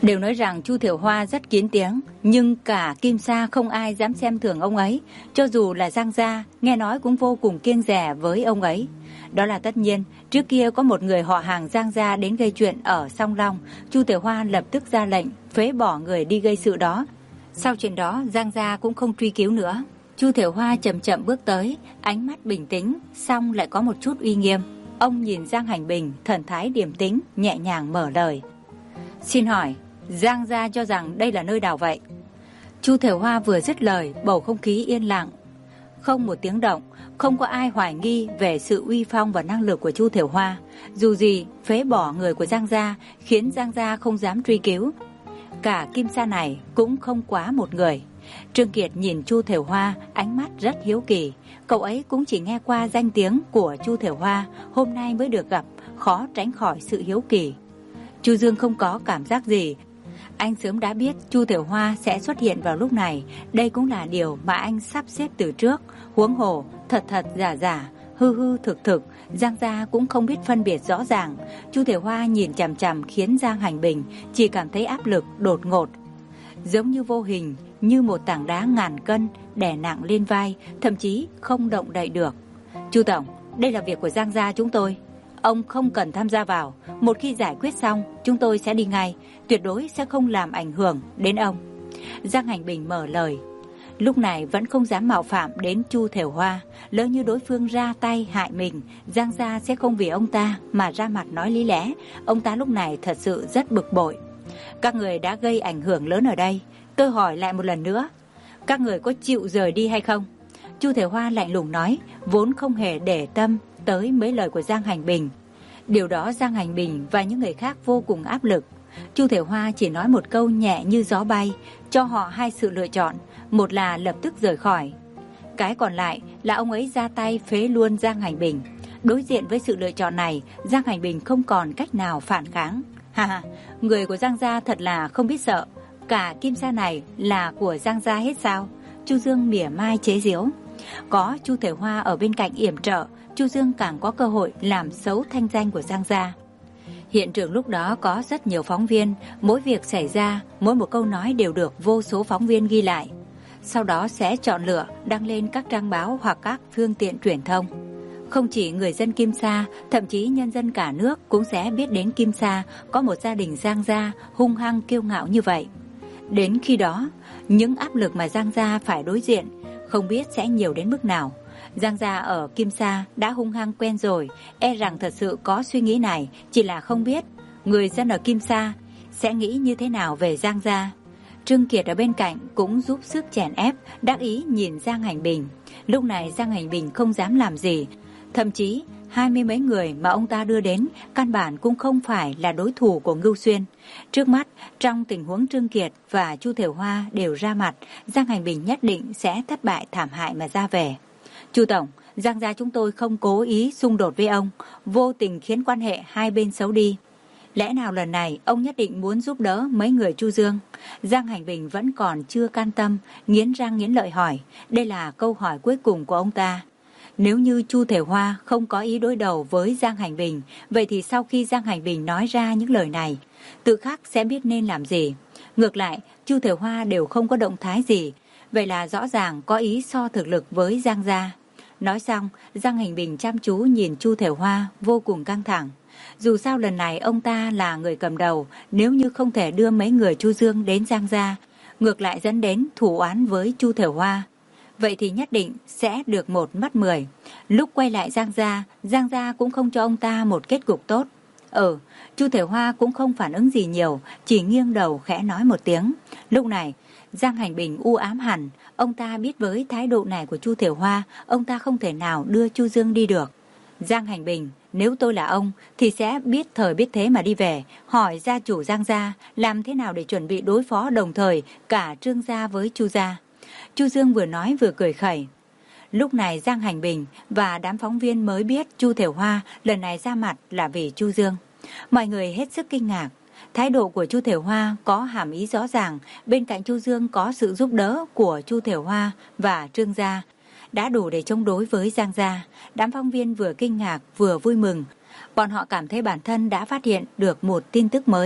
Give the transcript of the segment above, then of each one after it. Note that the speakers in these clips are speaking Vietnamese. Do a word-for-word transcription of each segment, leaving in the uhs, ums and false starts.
Đều nói rằng Chu Thiểu Hoa rất kín tiếng, nhưng cả Kim Sa không ai dám xem thường ông ấy, cho dù là Giang gia, nghe nói cũng vô cùng kiêng dè với ông ấy. Đó là tất nhiên, trước kia có một người họ hàng Giang gia đến gây chuyện ở Song Long, Chu Thiểu Hoa lập tức ra lệnh phế bỏ người đi gây sự đó. Sau chuyện đó, Giang gia cũng không truy cứu nữa. Chu Thiểu Hoa chậm chậm bước tới, ánh mắt bình tĩnh, song lại có một chút uy nghiêm. Ông nhìn Giang Hành Bình, thần thái điềm tĩnh, nhẹ nhàng mở lời. Xin hỏi, Giang gia cho rằng đây là nơi nào vậy? Chu Thiểu Hoa vừa dứt lời, bầu không khí yên lặng. Không một tiếng động, không có ai hoài nghi về sự uy phong và năng lực của Chu Thiểu Hoa. Dù gì, phế bỏ người của Giang gia khiến Giang gia không dám truy cứu. Cả Kim Sa này cũng không quá một người. Trương Kiệt nhìn Chu Thiểu Hoa, ánh mắt rất hiếu kỳ. Cậu ấy cũng chỉ nghe qua danh tiếng của Chu Thiểu Hoa, hôm nay mới được gặp, khó tránh khỏi sự hiếu kỳ. Chu Dương không có cảm giác gì. Anh sớm đã biết Chu Thiểu Hoa sẽ xuất hiện vào lúc này. Đây cũng là điều mà anh sắp xếp từ trước. Huống hồ, thật thật giả giả, hư hư thực thực, Giang gia cũng không biết phân biệt rõ ràng. Chu Thiểu Hoa nhìn chằm chằm khiến Giang Hành Bình chỉ cảm thấy áp lực đột ngột, giống như vô hình, như một tảng đá ngàn cân đè nặng lên vai, thậm chí không động đậy được. Chu tổng, đây là việc của Giang gia chúng tôi, ông không cần tham gia vào. Một khi giải quyết xong, chúng tôi sẽ đi ngay, tuyệt đối sẽ không làm ảnh hưởng đến ông. Giang Hành Bình mở lời. Lúc này vẫn không dám mạo phạm đến Chu Thiểu Hoa. Lỡ như đối phương ra tay hại mình, Giang gia sẽ không vì ông ta mà ra mặt nói lý lẽ. Ông ta lúc này thật sự rất bực bội. Các người đã gây ảnh hưởng lớn ở đây. Tôi hỏi lại một lần nữa, các người có chịu rời đi hay không? Chu Thiểu Hoa lạnh lùng nói, vốn không hề để tâm tới mấy lời của Giang Hành Bình. Điều đó Giang Hành Bình và những người khác vô cùng áp lực. Chu Thiểu Hoa chỉ nói một câu nhẹ như gió bay, cho họ hai sự lựa chọn. Một là lập tức rời khỏi, cái còn lại là ông ấy ra tay phế luôn Giang Hành Bình. Đối diện với sự lựa chọn này, Giang Hành Bình không còn cách nào phản kháng. Ha ha, người của Giang gia thật là không biết sợ. Cả Kim Sa này là của Giang gia hết sao? Chu Dương mỉa mai chế giễu. Có Chu Thiểu Hoa ở bên cạnh yểm trợ, Chu Dương càng có cơ hội làm xấu thanh danh của Giang gia. Hiện trường lúc đó có rất nhiều phóng viên, mỗi việc xảy ra, mỗi một câu nói đều được vô số phóng viên ghi lại. Sau đó sẽ chọn lựa đăng lên các trang báo hoặc các phương tiện truyền thông. Không chỉ người dân Kim Sa, thậm chí nhân dân cả nước cũng sẽ biết đến Kim Sa có một gia đình Giang gia hung hăng kiêu ngạo như vậy. Đến khi đó, những áp lực mà Giang gia phải đối diện không biết sẽ nhiều đến mức nào. Giang gia ở Kim Sa đã hung hăng quen rồi, e rằng thật sự có suy nghĩ này, chỉ là không biết người dân ở Kim Sa sẽ nghĩ như thế nào về Giang gia. Trương Kiệt ở bên cạnh cũng giúp sức chèn ép, đắc ý nhìn Giang Hành Bình. Lúc này Giang Hành Bình không dám làm gì, thậm chí hai mươi mấy người mà ông ta đưa đến căn bản cũng không phải là đối thủ của Ngưu Xuyên. Trước mắt, trong tình huống Trương Kiệt và Chu Thiểu Hoa đều ra mặt, Giang Hành Bình nhất định sẽ thất bại thảm hại mà ra về. Chu tổng, Giang gia chúng tôi không cố ý xung đột với ông, vô tình khiến quan hệ hai bên xấu đi. Lẽ nào lần này ông nhất định muốn giúp đỡ mấy người Chu Dương? Giang Hành Bình vẫn còn chưa can tâm, nghiến răng nghiến lợi hỏi. Đây là câu hỏi cuối cùng của ông ta. Nếu như Chu Thiểu Hoa không có ý đối đầu với Giang Hành Bình, vậy thì sau khi Giang Hành Bình nói ra những lời này, tự khắc sẽ biết nên làm gì. Ngược lại, Chu Thiểu Hoa đều không có động thái gì, vậy là rõ ràng có ý so thực lực với Giang gia. Nói xong, Giang Hành Bình chăm chú nhìn Chu Thiểu Hoa vô cùng căng thẳng. Dù sao lần này ông ta là người cầm đầu, nếu như không thể đưa mấy người Chu Dương đến Giang gia, ngược lại dẫn đến thù oán với Chu Thiểu Hoa, vậy thì nhất định sẽ được một mất mười. Lúc quay lại Giang gia, Giang gia cũng không cho ông ta một kết cục tốt. Ừ, Chu Thiểu Hoa cũng không phản ứng gì nhiều, chỉ nghiêng đầu khẽ nói một tiếng. Lúc này, Giang Hành Bình u ám hẳn, ông ta biết với thái độ này của Chu Thiểu Hoa, ông ta không thể nào đưa Chu Dương đi được. Giang Hành Bình, nếu tôi là ông thì sẽ biết thời biết thế mà đi về, hỏi gia chủ Giang gia làm thế nào để chuẩn bị đối phó đồng thời cả Trương gia với Chu gia. Chu Dương vừa nói vừa cười khẩy. Lúc này Giang Hành Bình và đám phóng viên mới biết Chu Thiểu Hoa lần này ra mặt là vì Chu Dương. Mọi người hết sức kinh ngạc. Thái độ của Chu Thiểu Hoa có hàm ý rõ ràng, bên cạnh Chu Dương có sự giúp đỡ của Chu Thiểu Hoa và Trương gia, đã đủ để chống đối với Giang gia. Đám phóng viên vừa kinh ngạc vừa vui mừng. Bọn họ cảm thấy bản thân đã phát hiện được một tin tức mới.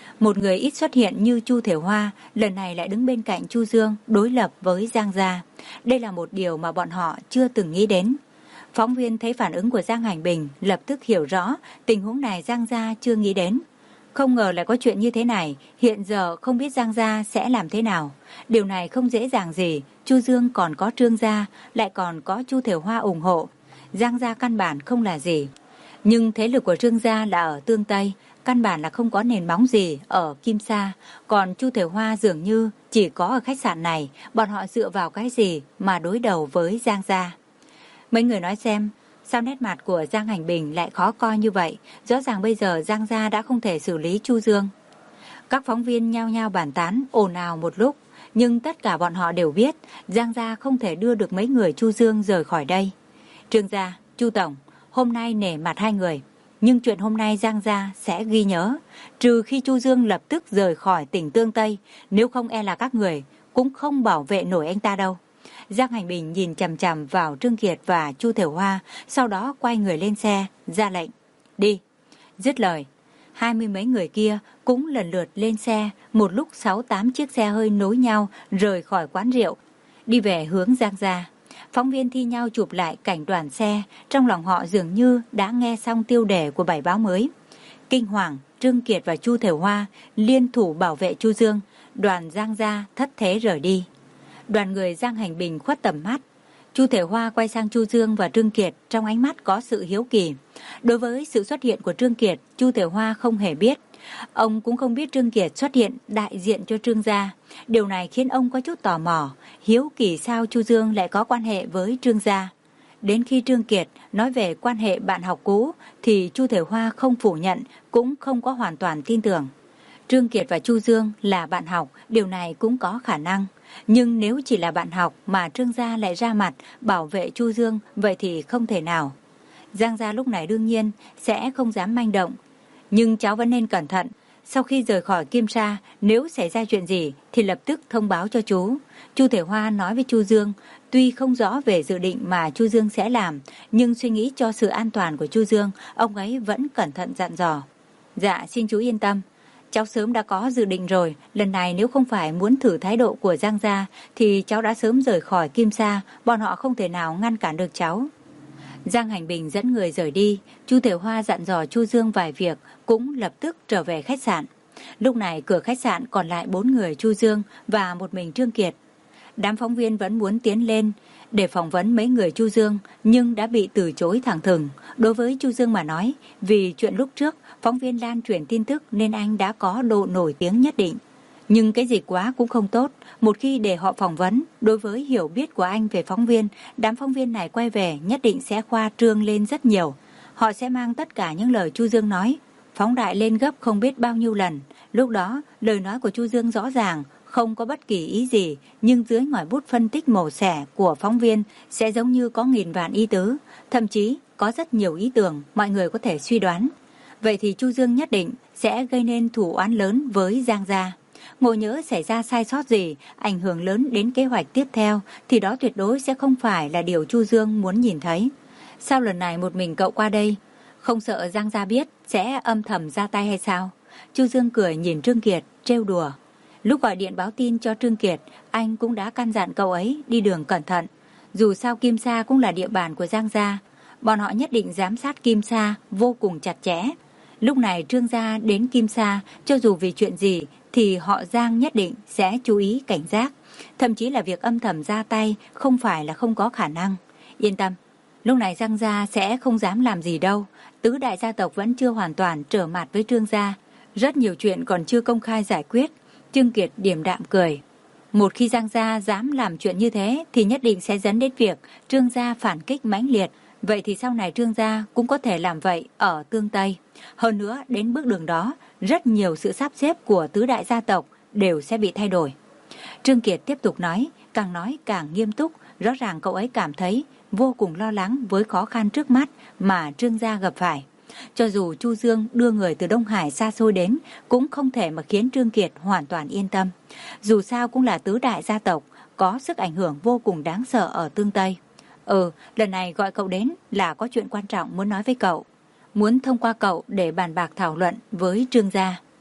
Một người ít xuất hiện như Chu Thiểu Hoa lần này lại đứng bên cạnh Chu Dương đối lập với Giang gia. Đây là một điều mà bọn họ chưa từng nghĩ đến. Phóng viên thấy phản ứng của Giang Hành Bình lập tức hiểu rõ tình huống này Giang gia chưa nghĩ đến. Không ngờ lại có chuyện như thế này, hiện giờ không biết Giang gia sẽ làm thế nào. Điều này không dễ dàng gì, Chu Dương còn có Trương gia, lại còn có Chu Thiểu Hoa ủng hộ. Giang gia căn bản không là gì. Nhưng thế lực của Trương gia là ở Tương Tây, căn bản là không có nền móng gì ở Kim Sa. Còn Chu Thiểu Hoa dường như chỉ có ở khách sạn này, bọn họ dựa vào cái gì mà đối đầu với Giang gia. Mấy người nói xem, sao nét mặt của Giang Hành Bình lại khó coi như vậy? Rõ ràng bây giờ Giang gia đã không thể xử lý Chu Dương. Các phóng viên nhao nhao bàn tán, ồn ào một lúc. Nhưng tất cả bọn họ đều biết Giang gia không thể đưa được mấy người Chu Dương rời khỏi đây. Trương gia, Chu Tổng, hôm nay nể mặt hai người. Nhưng chuyện hôm nay Giang gia sẽ ghi nhớ. Trừ khi Chu Dương lập tức rời khỏi tỉnh Tương Tây. Nếu không e là các người cũng không bảo vệ nổi anh ta đâu. Giang Hành Bình nhìn chằm chằm vào Trương Kiệt và Chu Thiểu Hoa, sau đó quay người lên xe, ra lệnh. Đi. Dứt lời, hai mươi mấy người kia cũng lần lượt lên xe, một lúc sáu tám chiếc xe hơi nối nhau rời khỏi quán rượu, đi về hướng Giang gia. Phóng viên thi nhau chụp lại cảnh đoàn xe, trong lòng họ dường như đã nghe xong tiêu đề của bài báo mới. Kinh hoàng, Trương Kiệt và Chu Thiểu Hoa liên thủ bảo vệ Chu Dương, đoàn Giang gia thất thế rời đi. Đoàn người Giang Hành Bình khuất tầm mắt. Chu Thiểu Hoa quay sang Chu Dương và Trương Kiệt, trong ánh mắt có sự hiếu kỳ. Đối với sự xuất hiện của Trương Kiệt, Chu Thiểu Hoa không hề biết. Ông cũng không biết Trương Kiệt xuất hiện đại diện cho Trương gia. Điều này khiến ông có chút tò mò, hiếu kỳ sao Chu Dương lại có quan hệ với Trương gia. Đến khi Trương Kiệt nói về quan hệ bạn học cũ thì Chu Thiểu Hoa không phủ nhận, cũng không có hoàn toàn tin tưởng. Trương Kiệt và Chu Dương là bạn học, điều này cũng có khả năng. Nhưng nếu chỉ là bạn học mà Trương gia lại ra mặt bảo vệ Chu Dương, vậy thì không thể nào. Giang gia lúc này đương nhiên sẽ không dám manh động. Nhưng cháu vẫn nên cẩn thận. Sau khi rời khỏi Kim Sa, nếu xảy ra chuyện gì thì lập tức thông báo cho chú. Chu Thiểu Hoa nói với Chu Dương, tuy không rõ về dự định mà Chu Dương sẽ làm, nhưng suy nghĩ cho sự an toàn của Chu Dương, ông ấy vẫn cẩn thận dặn dò. Dạ, xin chú yên tâm. Cháu sớm đã có dự định rồi, lần này nếu không phải muốn thử thái độ của Giang gia thì cháu đã sớm rời khỏi Kim Sa, bọn họ không thể nào ngăn cản được cháu. Giang Hành Bình dẫn người rời đi, Chu Thiểu Hoa dặn dò Chu Dương vài việc, cũng lập tức trở về khách sạn. Lúc này cửa khách sạn còn lại bốn người Chu Dương và một mình Trương Kiệt. Đám phóng viên vẫn muốn tiến lên để phỏng vấn mấy người Chu Dương, nhưng đã bị từ chối thẳng thừng. Đối với Chu Dương mà nói, vì chuyện lúc trước phóng viên lan truyền tin tức nên anh đã có độ nổi tiếng nhất định. Nhưng cái gì quá cũng không tốt. Một khi để họ phỏng vấn, đối với hiểu biết của anh về phóng viên, đám phóng viên này quay về nhất định sẽ khoa trương lên rất nhiều. Họ sẽ mang tất cả những lời Chu Dương nói, phóng đại lên gấp không biết bao nhiêu lần. Lúc đó, lời nói của Chu Dương rõ ràng, không có bất kỳ ý gì, nhưng dưới ngòi bút phân tích mổ xẻ của phóng viên sẽ giống như có nghìn vạn ý tứ, thậm chí có rất nhiều ý tưởng mọi người có thể suy đoán. Vậy thì Chu Dương nhất định sẽ gây nên thủ oán lớn với Giang gia. Ngộ nhỡ xảy ra sai sót gì, ảnh hưởng lớn đến kế hoạch tiếp theo, thì đó tuyệt đối sẽ không phải là điều Chu Dương muốn nhìn thấy. Sao lần này một mình cậu qua đây? Không sợ Giang gia biết sẽ âm thầm ra tay hay sao? Chu Dương cười nhìn Trương Kiệt, trêu đùa. Lúc gọi điện báo tin cho Trương Kiệt, anh cũng đã căn dặn cậu ấy đi đường cẩn thận. Dù sao Kim Sa cũng là địa bàn của Giang gia, bọn họ nhất định giám sát Kim Sa vô cùng chặt chẽ. Lúc này Trương gia đến Kim Sa, cho dù vì chuyện gì thì họ Giang nhất định sẽ chú ý cảnh giác. Thậm chí là việc âm thầm ra tay không phải là không có khả năng. Yên tâm, lúc này Giang gia sẽ không dám làm gì đâu. Tứ đại gia tộc vẫn chưa hoàn toàn trở mặt với Trương gia. Rất nhiều chuyện còn chưa công khai giải quyết. Trương Kiệt điềm đạm cười. Một khi Giang gia dám làm chuyện như thế thì nhất định sẽ dẫn đến việc Trương gia phản kích mãnh liệt. Vậy thì sau này Trương gia cũng có thể làm vậy ở Tương Tây. Hơn nữa, đến bước đường đó, rất nhiều sự sắp xếp của tứ đại gia tộc đều sẽ bị thay đổi. Trương Kiệt tiếp tục nói, càng nói càng nghiêm túc, rõ ràng cậu ấy cảm thấy vô cùng lo lắng với khó khăn trước mắt mà Trương gia gặp phải. Cho dù Chu Dương đưa người từ Đông Hải xa xôi đến, cũng không thể mà khiến Trương Kiệt hoàn toàn yên tâm. Dù sao cũng là tứ đại gia tộc, có sức ảnh hưởng vô cùng đáng sợ ở Tương Tây. Ừ, lần này gọi cậu đến là có chuyện quan trọng muốn nói với cậu. Muốn thông qua cậu để bàn bạc thảo luận với Trương gia.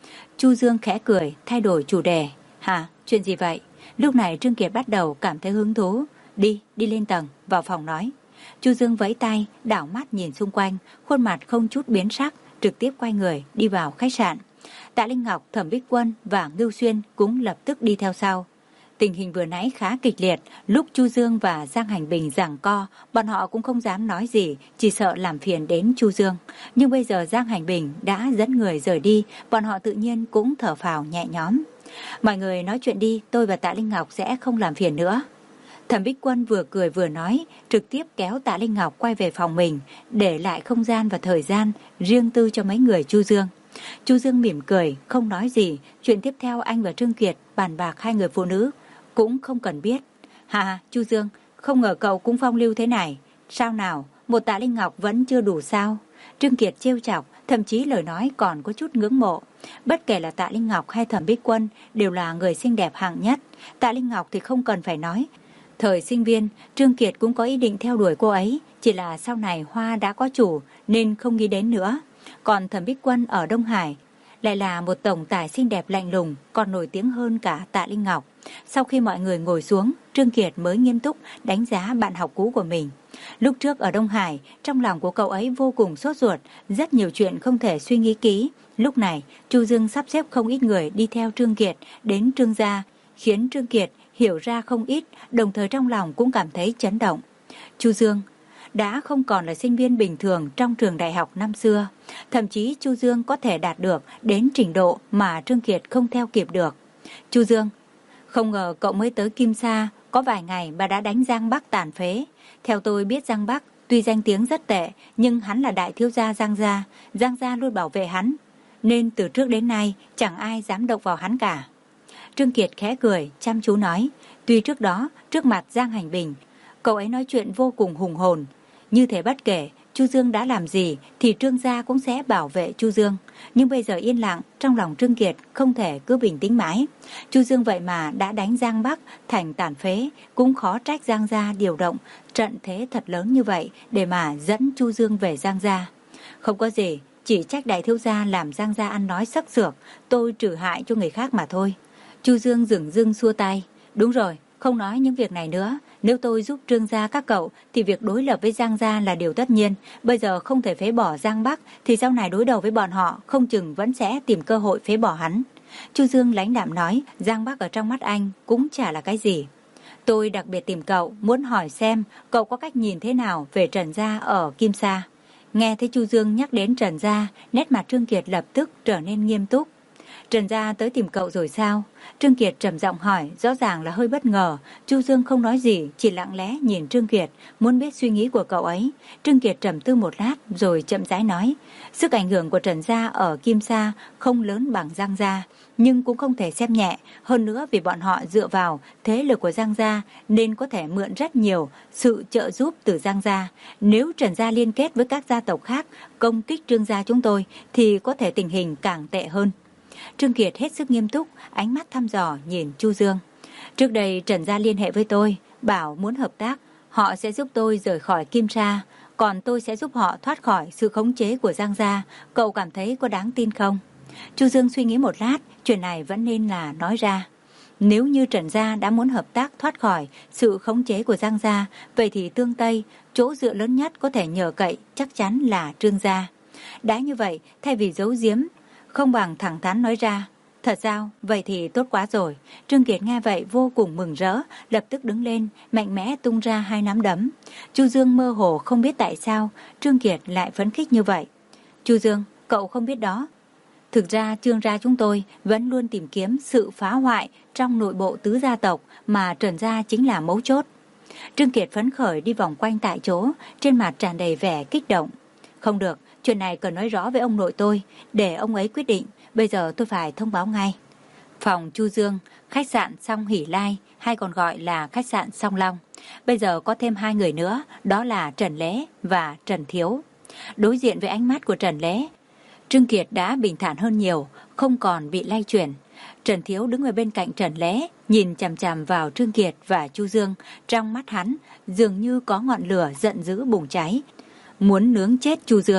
Chu Dương khẽ cười, thay đổi chủ đề. Hả, chuyện gì vậy? Lúc này Trương Kiệt bắt đầu cảm thấy hứng thú. Đi, đi lên tầng, vào phòng nói. Chu Dương vẫy tay, đảo mắt nhìn xung quanh, khuôn mặt không chút biến sắc, trực tiếp quay người đi vào khách sạn. Tạ Linh Ngọc, Thẩm Bích Quân và Ngưu Xuyên cũng lập tức đi theo sau. Tình hình vừa nãy khá kịch liệt, lúc Chu Dương và Giang Hành Bình giằng co, bọn họ cũng không dám nói gì, chỉ sợ làm phiền đến Chu Dương. Nhưng bây giờ Giang Hành Bình đã dẫn người rời đi, bọn họ tự nhiên cũng thở phào nhẹ nhõm. Mọi người nói chuyện đi, tôi và Tạ Linh Ngọc sẽ không làm phiền nữa. Thẩm Bích Quân vừa cười vừa nói, trực tiếp kéo Tạ Linh Ngọc quay về phòng mình, để lại không gian và thời gian riêng tư cho mấy người Chu Dương. Chu Dương mỉm cười, không nói gì, chuyện tiếp theo anh và Trương Kiệt bàn bạc hai người phụ nữ cũng không cần biết. Hà, Chu Dương, không ngờ cậu cũng phong lưu thế này. Sao nào, một Tạ Linh Ngọc vẫn chưa đủ sao? Trương Kiệt trêu chọc, thậm chí lời nói còn có chút ngưỡng mộ. Bất kể là Tạ Linh Ngọc hay Thẩm Bích Quân đều là người xinh đẹp hạng nhất. Tạ Linh Ngọc thì không cần phải nói. Thời sinh viên, Trương Kiệt cũng có ý định theo đuổi cô ấy, chỉ là sau này hoa đã có chủ nên không nghĩ đến nữa. Còn Thẩm Bích Quân ở Đông Hải lại là một tổng tài xinh đẹp lạnh lùng, còn nổi tiếng hơn cả Tạ Linh Ngọc. Sau khi mọi người ngồi xuống, Trương Kiệt mới nghiêm túc đánh giá bạn học cũ của mình. Lúc trước ở Đông Hải, trong lòng của cậu ấy vô cùng sốt ruột, rất nhiều chuyện không thể suy nghĩ kỹ. Lúc này, Chu Dương sắp xếp không ít người đi theo Trương Kiệt đến Trương gia, khiến Trương Kiệt hiểu ra không ít, đồng thời trong lòng cũng cảm thấy chấn động. Chu Dương đã không còn là sinh viên bình thường trong trường đại học năm xưa. Thậm chí Chu Dương có thể đạt được đến trình độ mà Trương Kiệt không theo kịp được. Chu Dương, không ngờ cậu mới tới Kim Sa, có vài ngày mà đã đánh Giang Bắc tàn phế. Theo tôi biết Giang Bắc tuy danh tiếng rất tệ, nhưng hắn là đại thiếu gia Giang gia, Giang gia luôn bảo vệ hắn, nên từ trước đến nay chẳng ai dám động vào hắn cả. Trương Kiệt khẽ cười, chăm chú nói, tuy trước đó, trước mặt Giang Hành Bình, cậu ấy nói chuyện vô cùng hùng hồn, như thế bất kể Chu Dương đã làm gì thì Trương gia cũng sẽ bảo vệ Chu Dương. Nhưng bây giờ yên lặng, trong lòng Trương Kiệt không thể cứ bình tĩnh mãi. Chu Dương vậy mà đã đánh Giang Bắc thành tàn phế, cũng khó trách Giang gia điều động trận thế thật lớn như vậy để mà dẫn Chu Dương về Giang gia. Không có gì, chỉ trách đại thiếu gia làm Giang gia ăn nói sắc sược, tôi trừ hại cho người khác mà thôi. Chu Dương dửng dưng xua tay, đúng rồi, không nói những việc này nữa. Nếu tôi giúp Trương gia các cậu thì việc đối lập với Giang gia là điều tất nhiên. Bây giờ không thể phế bỏ Giang Bắc thì sau này đối đầu với bọn họ không chừng vẫn sẽ tìm cơ hội phế bỏ hắn. Chu Dương lãnh đạm nói, Giang Bắc ở trong mắt anh cũng chả là cái gì. Tôi đặc biệt tìm cậu, muốn hỏi xem cậu có cách nhìn thế nào về Trần gia ở Kim Sa. Nghe thấy Chu Dương nhắc đến Trần gia, nét mặt Trương Kiệt lập tức trở nên nghiêm túc. Trần gia tới tìm cậu rồi sao? Trương Kiệt trầm giọng hỏi, rõ ràng là hơi bất ngờ. Chu Dương không nói gì, chỉ lặng lẽ nhìn Trương Kiệt, muốn biết suy nghĩ của cậu ấy. Trương Kiệt trầm tư một lát rồi chậm rãi nói, sức ảnh hưởng của Trần gia ở Kim Sa không lớn bằng Giang gia, nhưng cũng không thể xem nhẹ. Hơn nữa vì bọn họ dựa vào thế lực của Giang gia nên có thể mượn rất nhiều sự trợ giúp từ Giang gia. Nếu Trần gia liên kết với các gia tộc khác công kích Trương gia chúng tôi thì có thể tình hình càng tệ hơn. Trương Kiệt hết sức nghiêm túc, ánh mắt thăm dò nhìn Chu Dương. Trước đây Trần gia liên hệ với tôi, bảo muốn hợp tác, họ sẽ giúp tôi rời khỏi Kim Sa, còn tôi sẽ giúp họ thoát khỏi sự khống chế của Giang gia. Cậu cảm thấy có đáng tin không? Chu Dương suy nghĩ một lát, chuyện này vẫn nên là nói ra. Nếu như Trần gia đã muốn hợp tác thoát khỏi sự khống chế của Giang gia, vậy thì Tương Tây, chỗ dựa lớn nhất có thể nhờ cậy chắc chắn là Trương gia. Đã như vậy, thay vì giấu giếm, không bằng thẳng thắn nói ra. Thật sao? Vậy thì tốt quá rồi. Trương Kiệt nghe vậy vô cùng mừng rỡ, lập tức đứng lên, mạnh mẽ tung ra hai nắm đấm. Chu Dương mơ hồ không biết tại sao Trương Kiệt lại phấn khích như vậy. Chu Dương, cậu không biết đó. Thực ra Trương gia chúng tôi vẫn luôn tìm kiếm sự phá hoại trong nội bộ tứ gia tộc, mà Trần gia chính là mấu chốt. Trương Kiệt phấn khởi đi vòng quanh tại chỗ, trên mặt tràn đầy vẻ kích động. Không được, chuyện này cần nói rõ với ông nội tôi, để ông ấy quyết định. Bây giờ tôi phải thông báo ngay. Phòng Chu Dương, khách sạn Song Hỷ Lai, hay còn gọi là khách sạn Song Long. Bây giờ có thêm hai người nữa, đó là Trần Lễ và Trần Thiếu. Đối diện với ánh mắt của Trần Lễ, Trương Kiệt đã bình thản hơn nhiều, không còn bị lay chuyển. Trần Thiếu đứng ở bên cạnh Trần Lễ, nhìn chằm chằm vào Trương Kiệt và Chu Dương. Trong mắt hắn dường như có ngọn lửa giận dữ bùng cháy, muốn nướng chết Chu Dương.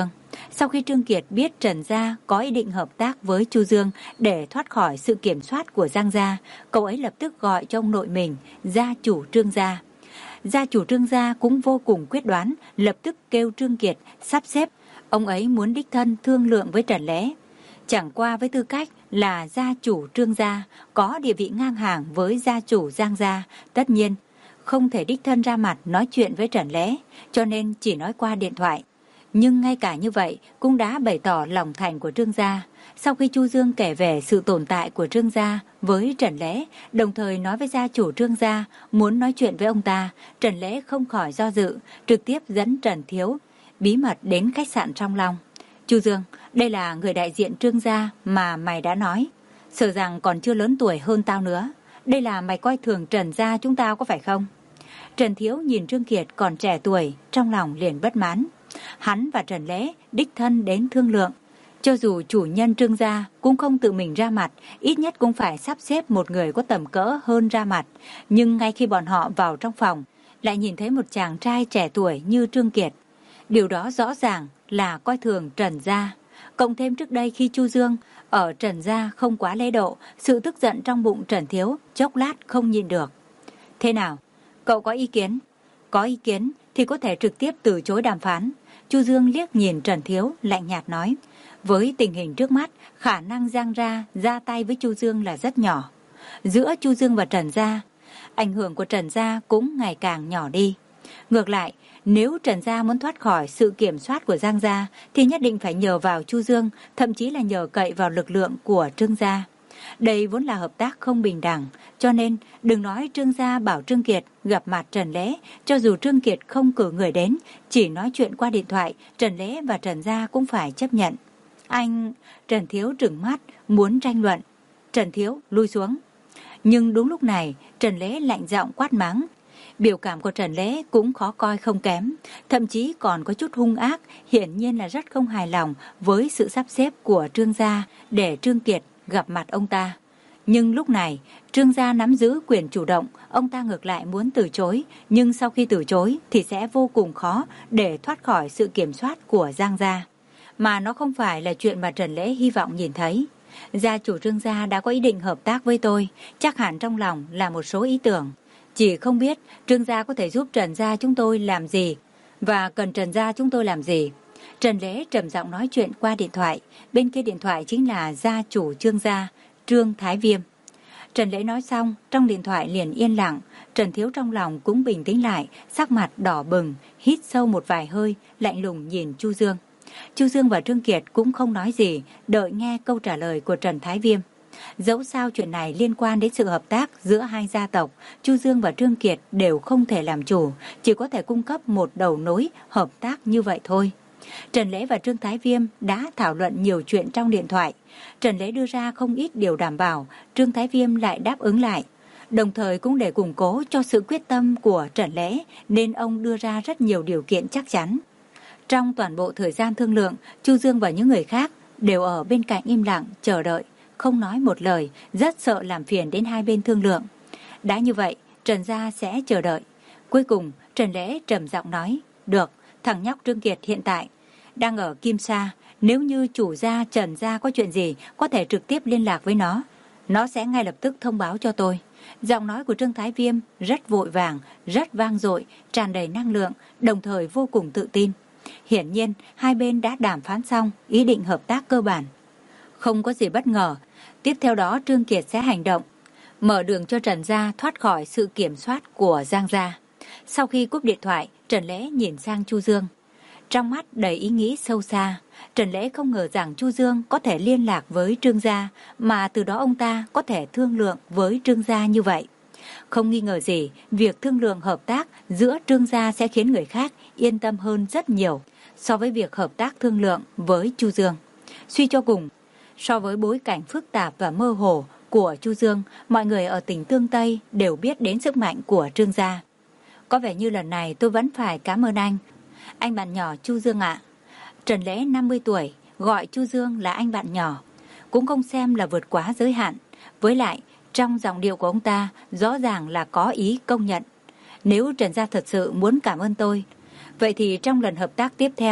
Sau khi Trương Kiệt biết Trần gia có ý định hợp tác với Chu Dương để thoát khỏi sự kiểm soát của Giang gia, cậu ấy lập tức gọi cho ông nội mình, gia chủ Trương gia. Gia chủ Trương gia cũng vô cùng quyết đoán, lập tức kêu Trương Kiệt sắp xếp. Ông ấy muốn đích thân thương lượng với Trần Lễ. Chẳng qua với tư cách là gia chủ Trương gia, có địa vị ngang hàng với gia chủ Giang gia, tất nhiên không thể đích thân ra mặt nói chuyện với Trần Lễ, cho nên chỉ nói qua điện thoại. Nhưng ngay cả như vậy cũng đã bày tỏ lòng thành của Trương gia. Sau khi Chu Dương kể về sự tồn tại của Trương gia với Trần Lễ, đồng thời nói với gia chủ Trương gia muốn nói chuyện với ông ta, Trần Lễ không khỏi do dự, trực tiếp dẫn Trần Thiếu bí mật đến khách sạn Trong Long. Chu Dương, đây là người đại diện Trương gia mà mày đã nói. Sợ rằng còn chưa lớn tuổi hơn tao nữa. Đây là mày coi thường Trần gia chúng tao có phải không? Trần Thiếu nhìn Trương Kiệt còn trẻ tuổi, trong lòng liền bất mãn. Hắn và Trần Lễ đích thân đến thương lượng. Cho dù chủ nhân Trương gia cũng không tự mình ra mặt, ít nhất cũng phải sắp xếp một người có tầm cỡ hơn ra mặt. Nhưng ngay khi bọn họ vào trong phòng, lại nhìn thấy một chàng trai trẻ tuổi như Trương Kiệt. Điều đó rõ ràng là coi thường Trần gia. Cộng thêm trước đây khi Chu Dương ở Trần gia không quá lễ độ, sự tức giận trong bụng Trần Thiếu chốc lát không nhịn được. Thế nào? Cậu có ý kiến? Có ý kiến thì có thể trực tiếp từ chối đàm phán. Chu Dương liếc nhìn Trần Thiếu, lạnh nhạt nói. Với tình hình trước mắt, khả năng Giang gia ra tay với Chu Dương là rất nhỏ. Giữa Chu Dương và Trần gia, ảnh hưởng của Trần gia cũng ngày càng nhỏ đi. Ngược lại, nếu Trần gia muốn thoát khỏi sự kiểm soát của Giang gia, thì nhất định phải nhờ vào Chu Dương, thậm chí là nhờ cậy vào lực lượng của Trương gia. Đây vốn là hợp tác không bình đẳng, cho nên đừng nói Trương gia bảo Trương Kiệt gặp mặt Trần Lễ, cho dù Trương Kiệt không cử người đến, chỉ nói chuyện qua điện thoại, Trần Lễ và Trần gia cũng phải chấp nhận. Anh... Trần Thiếu trừng mắt, muốn tranh luận. Trần Thiếu, lui xuống. Nhưng đúng lúc này, Trần Lễ lạnh giọng quát mắng. Biểu cảm của Trần Lễ cũng khó coi không kém, thậm chí còn có chút hung ác, hiển nhiên là rất không hài lòng với sự sắp xếp của Trương gia để Trương Kiệt gặp mặt ông ta. Nhưng lúc này, Trương gia nắm giữ quyền chủ động, ông ta ngược lại muốn từ chối, nhưng sau khi từ chối thì sẽ vô cùng khó để thoát khỏi sự kiểm soát của Giang gia. Mà nó không phải là chuyện mà Trần Lễ hy vọng nhìn thấy. Gia chủ Trương gia đã có ý định hợp tác với tôi, chắc hẳn trong lòng là một số ý tưởng. Chỉ không biết Trương gia có thể giúp Trần gia chúng tôi làm gì và cần Trần gia chúng tôi làm gì. Trần Lễ trầm giọng nói chuyện qua điện thoại, bên kia điện thoại chính là gia chủ Trương gia, Trương Thái Viêm. Trần Lễ nói xong, trong điện thoại liền yên lặng, Trần Thiếu trong lòng cũng bình tĩnh lại, sắc mặt đỏ bừng, hít sâu một vài hơi, lạnh lùng nhìn Chu Dương. Chu Dương và Trương Kiệt cũng không nói gì, đợi nghe câu trả lời của Trần Thái Viêm. Dẫu sao chuyện này liên quan đến sự hợp tác giữa hai gia tộc, Chu Dương và Trương Kiệt đều không thể làm chủ, chỉ có thể cung cấp một đầu nối hợp tác như vậy thôi. Trần Lễ và Trương Thái Viêm đã thảo luận nhiều chuyện trong điện thoại. Trần Lễ đưa ra không ít điều đảm bảo, Trương Thái Viêm lại đáp ứng lại. Đồng thời cũng để củng cố cho sự quyết tâm của Trần Lễ, nên ông đưa ra rất nhiều điều kiện chắc chắn. Trong toàn bộ thời gian thương lượng, Chu Dương và những người khác đều ở bên cạnh im lặng, chờ đợi, không nói một lời, rất sợ làm phiền đến hai bên thương lượng. Đã như vậy, Trần gia sẽ chờ đợi. Cuối cùng, Trần Lễ trầm giọng nói, được, thằng nhóc Trương Kiệt hiện tại đang ở Kim Sa, nếu như chủ gia Trần gia có chuyện gì, có thể trực tiếp liên lạc với nó. Nó sẽ ngay lập tức thông báo cho tôi. Giọng nói của Trương Thái Viêm rất vội vàng, rất vang dội, tràn đầy năng lượng, đồng thời vô cùng tự tin. Hiển nhiên, hai bên đã đàm phán xong ý định hợp tác cơ bản. Không có gì bất ngờ, tiếp theo đó Trương Kiệt sẽ hành động, mở đường cho Trần gia thoát khỏi sự kiểm soát của Giang gia. Sau khi cúp điện thoại, Trần Lễ nhìn sang Chu Dương. Trong mắt đầy ý nghĩ sâu xa, Trần Lễ không ngờ rằng Chu Dương có thể liên lạc với Trương gia, mà từ đó ông ta có thể thương lượng với Trương gia như vậy. Không nghi ngờ gì, việc thương lượng hợp tác giữa Trương gia sẽ khiến người khác yên tâm hơn rất nhiều so với việc hợp tác thương lượng với Chu Dương. Suy cho cùng, so với bối cảnh phức tạp và mơ hồ của Chu Dương, mọi người ở tỉnh Tương Tây đều biết đến sức mạnh của Trương gia. Có vẻ như lần này tôi vẫn phải cảm ơn anh. Anh bạn nhỏ Chu Dương ạ. Trần Lễ năm mươi tuổi, gọi Chu Dương là anh bạn nhỏ, cũng không xem là vượt quá giới hạn. Với lại, trong giọng điệu của ông ta rõ ràng là có ý công nhận. Nếu Trần gia thật sự muốn cảm ơn tôi, vậy thì trong lần hợp tác tiếp theo,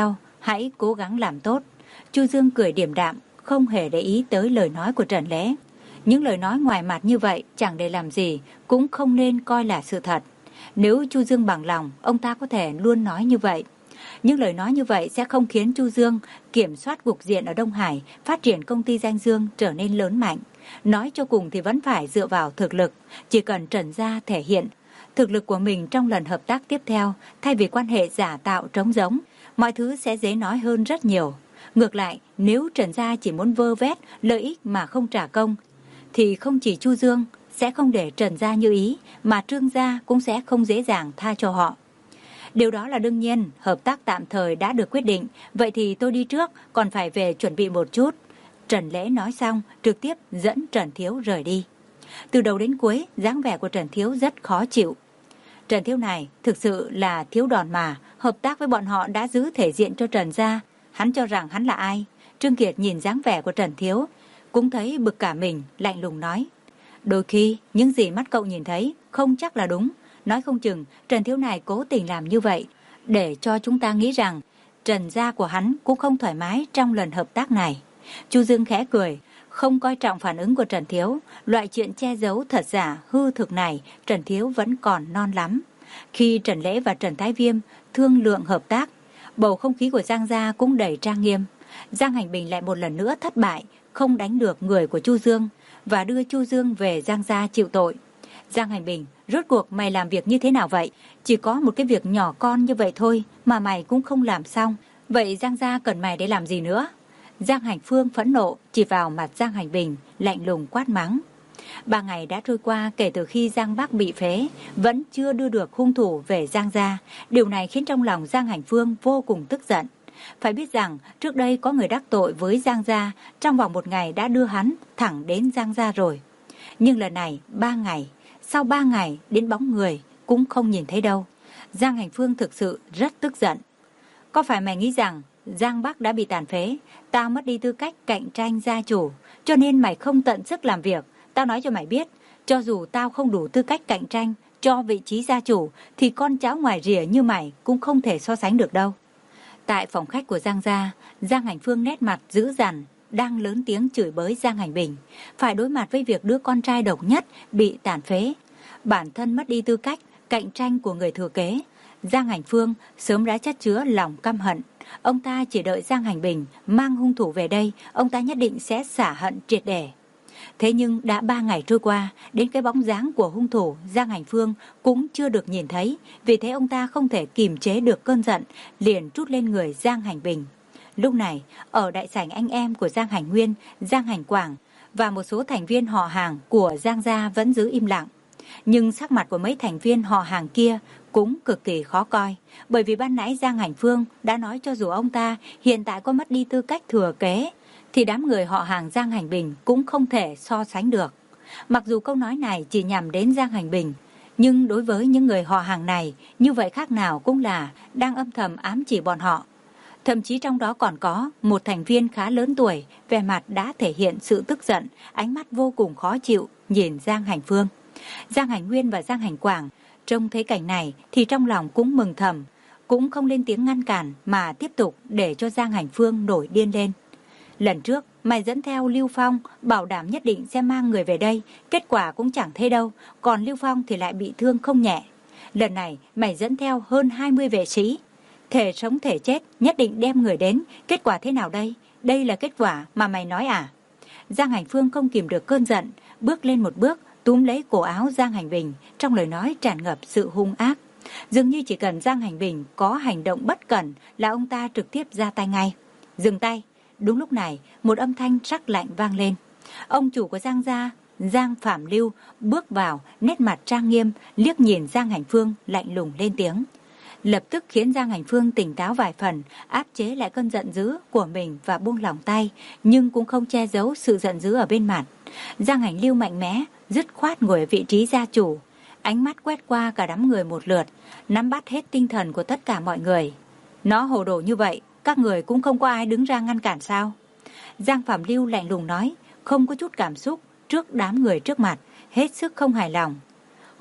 hãy cố gắng làm tốt. Chu Dương cười điềm đạm, không hề để ý tới lời nói của Trần Lễ. Những lời nói ngoài mặt như vậy chẳng để làm gì, cũng không nên coi là sự thật. Nếu Chu Dương bằng lòng, ông ta có thể luôn nói như vậy. Những lời nói như vậy sẽ không khiến Chu Dương kiểm soát cục diện ở Đông Hải, phát triển công ty Danh Dương trở nên lớn mạnh. Nói cho cùng thì vẫn phải dựa vào thực lực, chỉ cần Trần gia thể hiện thực lực của mình trong lần hợp tác tiếp theo, thay vì quan hệ giả tạo trống rỗng, mọi thứ sẽ dễ nói hơn rất nhiều. Ngược lại, nếu Trần gia chỉ muốn vơ vét lợi ích mà không trả công, thì không chỉ Chu Dương sẽ không để Trần gia như ý, mà Trương gia cũng sẽ không dễ dàng tha cho họ. Điều đó là đương nhiên, hợp tác tạm thời đã được quyết định, vậy thì tôi đi trước, còn phải về chuẩn bị một chút. Trần Lễ nói xong, trực tiếp dẫn Trần Thiếu rời đi. Từ đầu đến cuối, dáng vẻ của Trần Thiếu rất khó chịu. Trần Thiếu này thực sự là thiếu đòn mà, hợp tác với bọn họ đã giữ thể diện cho Trần gia. Hắn cho rằng hắn là ai? Trương Kiệt nhìn dáng vẻ của Trần Thiếu, cũng thấy bực cả mình, lạnh lùng nói. Đôi khi, những gì mắt cậu nhìn thấy không chắc là đúng. Nói không chừng, Trần Thiếu này cố tình làm như vậy, để cho chúng ta nghĩ rằng Trần gia của hắn cũng không thoải mái trong lần hợp tác này. Chu Dương khẽ cười, không coi trọng phản ứng của Trần Thiếu. Loại chuyện che giấu thật giả, hư thực này, Trần Thiếu vẫn còn non lắm. Khi Trần Lễ và Trần Thái Viêm thương lượng hợp tác, bầu không khí của Giang gia cũng đầy trang nghiêm. Giang Hành Bình lại một lần nữa thất bại, không đánh được người của Chu Dương và đưa Chu Dương về Giang gia chịu tội. Giang Hành Bình, rốt cuộc mày làm việc như thế nào vậy? Chỉ có một cái việc nhỏ con như vậy thôi mà mày cũng không làm xong. Vậy Giang gia cần mày để làm gì nữa? Giang Hành Phương phẫn nộ chỉ vào mặt Giang Hành Bình, lạnh lùng quát mắng. Ba ngày đã trôi qua kể từ khi Giang Bắc bị phế, vẫn chưa đưa được hung thủ về Giang gia. Điều này khiến trong lòng Giang Hành Phương vô cùng tức giận. Phải biết rằng trước đây có người đắc tội với Giang gia, trong vòng một ngày đã đưa hắn thẳng đến Giang gia rồi. Nhưng lần này ba ngày, sau ba ngày đến bóng người cũng không nhìn thấy đâu. Giang Hành Phương thực sự rất tức giận. Có phải mày nghĩ rằng Giang Bắc đã bị tàn phế, tao mất đi tư cách cạnh tranh gia chủ, cho nên mày không tận sức làm việc? Tao nói cho mày biết, cho dù tao không đủ tư cách cạnh tranh cho vị trí gia chủ, thì con cháu ngoài rìa như mày cũng không thể so sánh được đâu. Tại phòng khách của Giang gia, Giang Hành Phương nét mặt dữ dằn, đang lớn tiếng chửi bới Giang Hành Bình, phải đối mặt với việc đứa con trai độc nhất bị tàn phế, bản thân mất đi tư cách cạnh tranh của người thừa kế. Giang Hành Phương sớm đã chất chứa lòng căm hận. Ông ta chỉ đợi Giang Hành Bình mang hung thủ về đây, ông ta nhất định sẽ xả hận triệt để. Thế nhưng đã ba ngày trôi qua, đến cái bóng dáng của hung thủ Giang Hành Phương cũng chưa được nhìn thấy. Vì thế ông ta không thể kìm chế được cơn giận, liền trút lên người Giang Hành Bình. Lúc này, ở đại sảnh anh em của Giang Hành Nguyên, Giang Hành Quảng và một số thành viên họ hàng của Giang gia vẫn giữ im lặng. Nhưng sắc mặt của mấy thành viên họ hàng kia cũng cực kỳ khó coi, bởi vì ban nãy Giang Hành Phương đã nói cho dù ông ta hiện tại có mất đi tư cách thừa kế, thì đám người họ hàng Giang Hành Bình cũng không thể so sánh được. Mặc dù câu nói này chỉ nhằm đến Giang Hành Bình, nhưng đối với những người họ hàng này, như vậy khác nào cũng là đang âm thầm ám chỉ bọn họ. Thậm chí trong đó còn có một thành viên khá lớn tuổi, vẻ mặt đã thể hiện sự tức giận, ánh mắt vô cùng khó chịu nhìn Giang Hành Phương. Giang Hành Nguyên và Giang Hành Quảng trông thấy cảnh này thì trong lòng cũng mừng thầm, cũng không lên tiếng ngăn cản mà tiếp tục để cho Giang Hành Phương nổi điên lên. Lần trước mày dẫn theo Lưu Phong, bảo đảm nhất định sẽ mang người về đây, kết quả cũng chẳng thấy đâu, còn Lưu Phong thì lại bị thương không nhẹ. Lần này mày dẫn theo hơn hai mươi vệ sĩ, thể sống thể chết nhất định đem người đến, kết quả thế nào đây? Đây là kết quả mà mày nói à? Giang Hành Phương không kìm được cơn giận, bước lên một bước, túm lấy cổ áo Giang Hành Bình, trong lời nói tràn ngập sự hung ác. Dường như chỉ cần Giang Hành Bình có hành động bất cẩn là ông ta trực tiếp ra tay ngay. Dừng tay. Đúng lúc này, một âm thanh sắc lạnh vang lên. Ông chủ của Giang gia, Giang Phạm Lưu, bước vào, nét mặt trang nghiêm, liếc nhìn Giang Hành Phương, lạnh lùng lên tiếng. Lập tức khiến Giang Hành Phương tỉnh táo vài phần, áp chế lại cơn giận dữ của mình và buông lỏng tay, nhưng cũng không che giấu sự giận dữ ở bên mặt. Giang Hành Lưu mạnh mẽ, dứt khoát ngồi ở vị trí gia chủ, ánh mắt quét qua cả đám người một lượt, nắm bắt hết tinh thần của tất cả mọi người. Nó hồ đồ như vậy, các người cũng không có ai đứng ra ngăn cản sao? Giang Phạm Lưu lạnh lùng nói, không có chút cảm xúc trước đám người trước mặt, hết sức không hài lòng.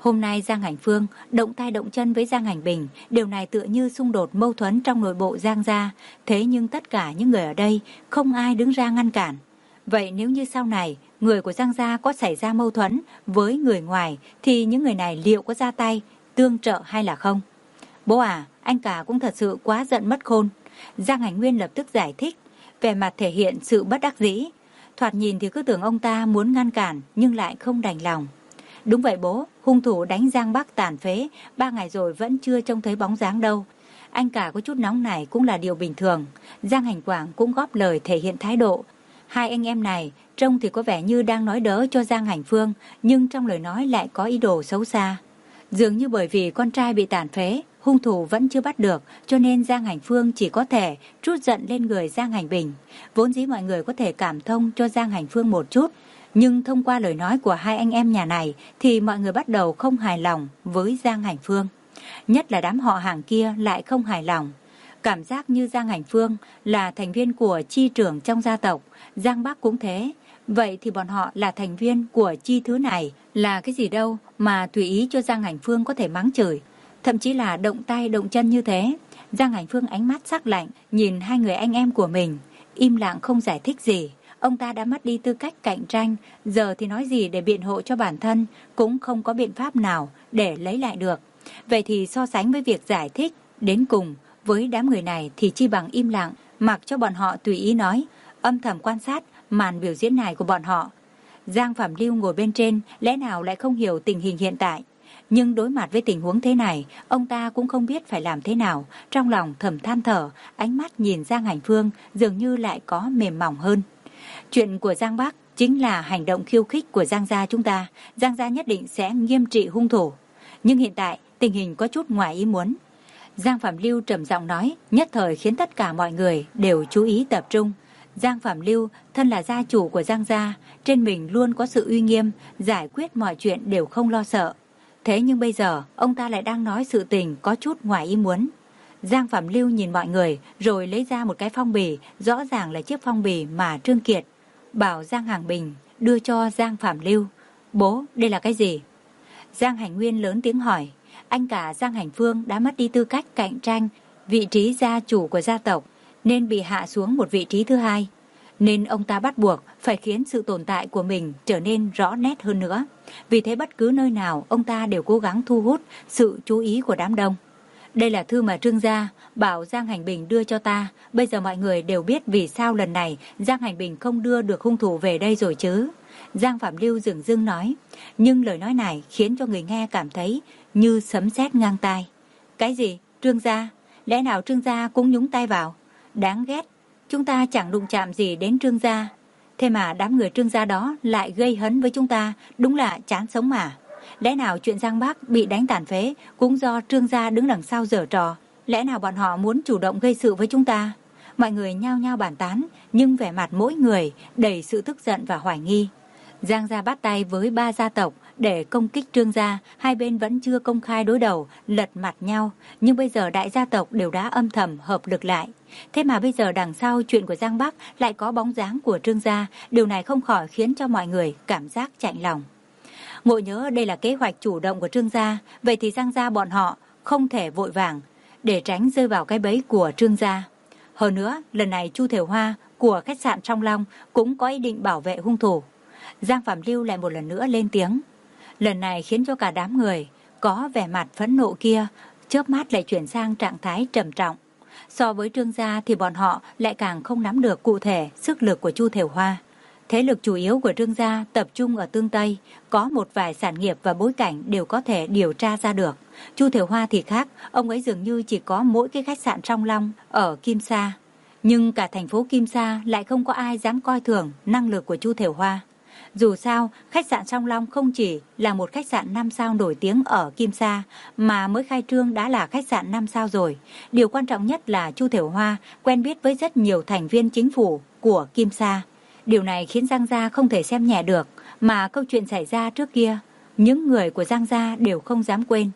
Hôm nay Giang Hành Phương động tay động chân với Giang Hành Bình, điều này tựa như xung đột mâu thuẫn trong nội bộ Giang gia, thế nhưng tất cả những người ở đây không ai đứng ra ngăn cản. Vậy nếu như sau này người của Giang gia có xảy ra mâu thuẫn với người ngoài thì những người này liệu có ra tay tương trợ hay là không? Bố à, anh cả cũng thật sự quá giận mất khôn. Giang Hành Nguyên lập tức giải thích, vẻ mặt thể hiện sự bất đắc dĩ. Thoạt nhìn thì cứ tưởng ông ta muốn ngăn cản nhưng lại không đành lòng. Đúng vậy bố, hung thủ đánh Giang Bắc tàn phế, ba ngày rồi vẫn chưa trông thấy bóng dáng đâu. Anh cả có chút nóng này cũng là điều bình thường. Giang Hành Quảng cũng góp lời thể hiện thái độ. Hai anh em này trông thì có vẻ như đang nói đỡ cho Giang Hành Phương, nhưng trong lời nói lại có ý đồ xấu xa. Dường như bởi vì con trai bị tàn phế, hung thủ vẫn chưa bắt được, cho nên Giang Hành Phương chỉ có thể trút giận lên người Giang Hành Bình. Vốn dĩ mọi người có thể cảm thông cho Giang Hành Phương một chút, nhưng thông qua lời nói của hai anh em nhà này thì mọi người bắt đầu không hài lòng với Giang Hành Phương. Nhất là đám họ hàng kia lại không hài lòng. Cảm giác như Giang Hành Phương là thành viên của chi trưởng trong gia tộc, Giang Bắc cũng thế. Vậy thì bọn họ là thành viên của chi thứ này là cái gì đâu mà tùy ý cho Giang Hành Phương có thể mắng chửi, thậm chí là động tay động chân như thế. Giang Hành Phương ánh mắt sắc lạnh nhìn hai người anh em của mình, im lặng không giải thích gì. Ông ta đã mất đi tư cách cạnh tranh, giờ thì nói gì để biện hộ cho bản thân cũng không có biện pháp nào để lấy lại được. Vậy thì so sánh với việc giải thích đến cùng với đám người này thì chi bằng im lặng, mặc cho bọn họ tùy ý nói, âm thầm quan sát màn biểu diễn này của bọn họ. Giang Phạm Lưu ngồi bên trên lẽ nào lại không hiểu tình hình hiện tại, nhưng đối mặt với tình huống thế này, ông ta cũng không biết phải làm thế nào, trong lòng thầm than thở, ánh mắt nhìn Giang Hành Phương dường như lại có mềm mỏng hơn. Chuyện của Giang Bắc chính là hành động khiêu khích của Giang gia chúng ta, Giang gia nhất định sẽ nghiêm trị hung thủ. Nhưng hiện tại tình hình có chút ngoài ý muốn. Giang Phạm Lưu trầm giọng nói, nhất thời khiến tất cả mọi người đều chú ý tập trung. Giang Phạm Lưu thân là gia chủ của Giang gia, trên mình luôn có sự uy nghiêm, giải quyết mọi chuyện đều không lo sợ. Thế nhưng bây giờ ông ta lại đang nói sự tình có chút ngoài ý muốn. Giang Phạm Lưu nhìn mọi người rồi lấy ra một cái phong bì, rõ ràng là chiếc phong bì mà Trương Kiệt bảo Giang Hành Bình đưa cho Giang Phạm Lưu. Bố, đây là cái gì? Giang Hành Nguyên lớn tiếng hỏi. Anh cả Giang Hành Phương đã mất đi tư cách cạnh tranh vị trí gia chủ của gia tộc, nên bị hạ xuống một vị trí thứ hai. Nên ông ta bắt buộc phải khiến sự tồn tại của mình trở nên rõ nét hơn nữa. Vì thế bất cứ nơi nào ông ta đều cố gắng thu hút sự chú ý của đám đông. Đây là thư mà Trương gia bảo Giang Hành Bình đưa cho ta. Bây giờ mọi người đều biết vì sao lần này Giang Hành Bình không đưa được hung thủ về đây rồi chứ. Giang Phạm Lưu dửng dưng nói. Nhưng lời nói này khiến cho người nghe cảm thấy như sấm sét ngang tai. Cái gì? Trương gia? Lẽ nào Trương gia cũng nhúng tay vào? Đáng ghét. Chúng ta chẳng đụng chạm gì đến Trương gia. Thế mà đám người Trương gia đó lại gây hấn với chúng ta. Đúng là chán sống mà. Lẽ nào chuyện Giang Bắc bị đánh tàn phế cũng do Trương gia đứng đằng sau giở trò? Lẽ nào bọn họ muốn chủ động gây sự với chúng ta? Mọi người nhao nhao bàn tán, nhưng vẻ mặt mỗi người đầy sự tức giận và hoài nghi. Giang gia bắt tay với ba gia tộc để công kích Trương gia, hai bên vẫn chưa công khai đối đầu, lật mặt nhau, nhưng bây giờ đại gia tộc đều đã âm thầm hợp lực lại. Thế mà bây giờ đằng sau chuyện của Giang Bắc lại có bóng dáng của Trương gia, điều này không khỏi khiến cho mọi người cảm giác chạnh lòng. Ngộ nhớ đây là kế hoạch chủ động của Trương gia, vậy thì Giang gia bọn họ không thể vội vàng để tránh rơi vào cái bẫy của Trương gia. Hơn nữa, lần này Chu Thiểu Hoa của khách sạn Trong Long cũng có ý định bảo vệ hung thủ. Giang Phạm Lưu lại một lần nữa lên tiếng. Lần này khiến cho cả đám người có vẻ mặt phẫn nộ kia chớp mắt lại chuyển sang trạng thái trầm trọng. So với Trương gia thì bọn họ lại càng không nắm được cụ thể sức lực của Chu Thiểu Hoa. Thế lực chủ yếu của Trương gia tập trung ở Tương Tây, có một vài sản nghiệp và bối cảnh đều có thể điều tra ra được. Chu Thiểu Hoa thì khác, ông ấy dường như chỉ có mỗi cái khách sạn Trong Long ở Kim Sa. Nhưng cả thành phố Kim Sa lại không có ai dám coi thường năng lực của Chu Thiểu Hoa. Dù sao, khách sạn Trong Long không chỉ là một khách sạn năm sao nổi tiếng ở Kim Sa, mà mới khai trương đã là khách sạn năm sao rồi. Điều quan trọng nhất là Chu Thiểu Hoa quen biết với rất nhiều thành viên chính phủ của Kim Sa. Điều này khiến Giang gia không thể xem nhẹ được, mà câu chuyện xảy ra trước kia, những người của Giang gia đều không dám quên.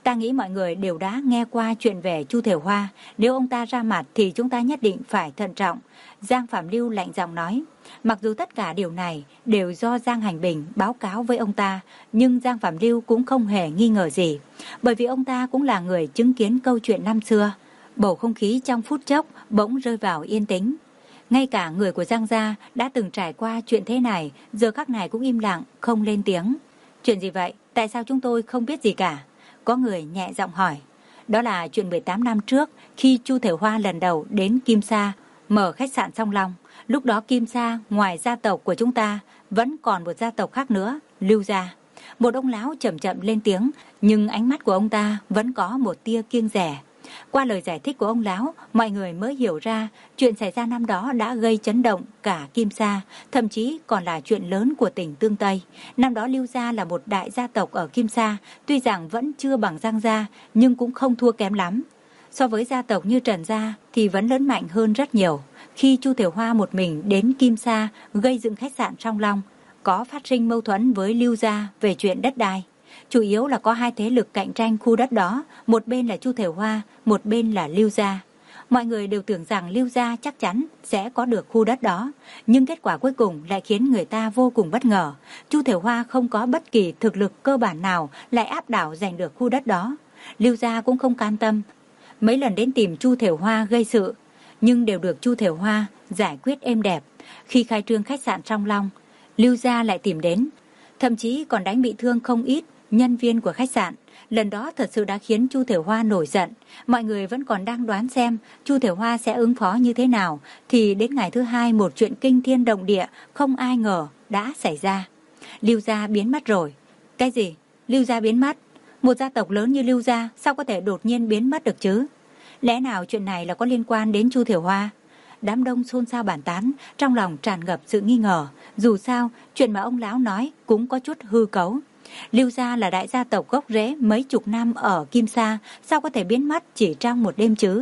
Ta nghĩ mọi người đều đã nghe qua chuyện về Chu Thiểu Hoa. Nếu ông ta ra mặt thì chúng ta nhất định phải thận trọng. Giang Phạm Lưu lạnh giọng nói. Mặc dù tất cả điều này đều do Giang Hành Bình báo cáo với ông ta, nhưng Giang Phạm Lưu cũng không hề nghi ngờ gì. Bởi vì ông ta cũng là người chứng kiến câu chuyện năm xưa. Bầu không khí trong phút chốc bỗng rơi vào yên tĩnh. Ngay cả người của Giang gia đã từng trải qua chuyện thế này, giờ khắc này cũng im lặng, không lên tiếng. Chuyện gì vậy? Tại sao chúng tôi không biết gì cả? Có người nhẹ giọng hỏi. Đó là chuyện mười tám năm trước, khi Chu Thiểu Hoa lần đầu đến Kim Sa mở khách sạn Song Long. Lúc đó Kim Sa ngoài gia tộc của chúng ta vẫn còn một gia tộc khác nữa, Lưu gia. Một ông lão chậm chậm lên tiếng, nhưng ánh mắt của ông ta vẫn có một tia kiêng dè. Qua lời giải thích của ông lão, mọi người mới hiểu ra chuyện xảy ra năm đó đã gây chấn động cả Kim Sa, thậm chí còn là chuyện lớn của tỉnh Tương Tây. Năm đó Lưu gia là một đại gia tộc ở Kim Sa, tuy rằng vẫn chưa bằng Giang gia, nhưng cũng không thua kém lắm. So với gia tộc như Trần gia thì vẫn lớn mạnh hơn rất nhiều. Khi Chu Thiểu Hoa một mình đến Kim Sa gây dựng khách sạn Song Long, có phát sinh mâu thuẫn với Lưu gia về chuyện đất đai. Chủ yếu là có hai thế lực cạnh tranh khu đất đó, một bên là Chu Thiểu Hoa, một bên là Lưu gia. Mọi người đều tưởng rằng Lưu gia chắc chắn sẽ có được khu đất đó, nhưng kết quả cuối cùng lại khiến người ta vô cùng bất ngờ. Chu Thiểu Hoa không có bất kỳ thực lực cơ bản nào lại áp đảo giành được khu đất đó. Lưu gia cũng không can tâm, mấy lần đến tìm Chu Thiểu Hoa gây sự, nhưng đều được Chu Thiểu Hoa giải quyết êm đẹp. Khi khai trương khách sạn Song Long, Lưu gia lại tìm đến, thậm chí còn đánh bị thương không ít nhân viên của khách sạn. Lần đó thật sự đã khiến Chu Thiểu Hoa nổi giận. Mọi người vẫn còn đang đoán xem Chu Thiểu Hoa sẽ ứng phó như thế nào, thì đến ngày thứ hai một chuyện kinh thiên động địa không ai ngờ đã xảy ra. Lưu gia biến mất rồi. Cái gì? Lưu gia biến mất? Một gia tộc lớn như Lưu gia sao có thể đột nhiên biến mất được chứ? Lẽ nào chuyện này là có liên quan đến Chu Thiểu Hoa? Đám đông xôn xao bàn tán, trong lòng tràn ngập sự nghi ngờ. Dù sao, chuyện mà ông lão nói cũng có chút hư cấu. Lưu gia là đại gia tộc gốc rễ mấy chục năm ở Kim Sa, sao có thể biến mất chỉ trong một đêm chứ?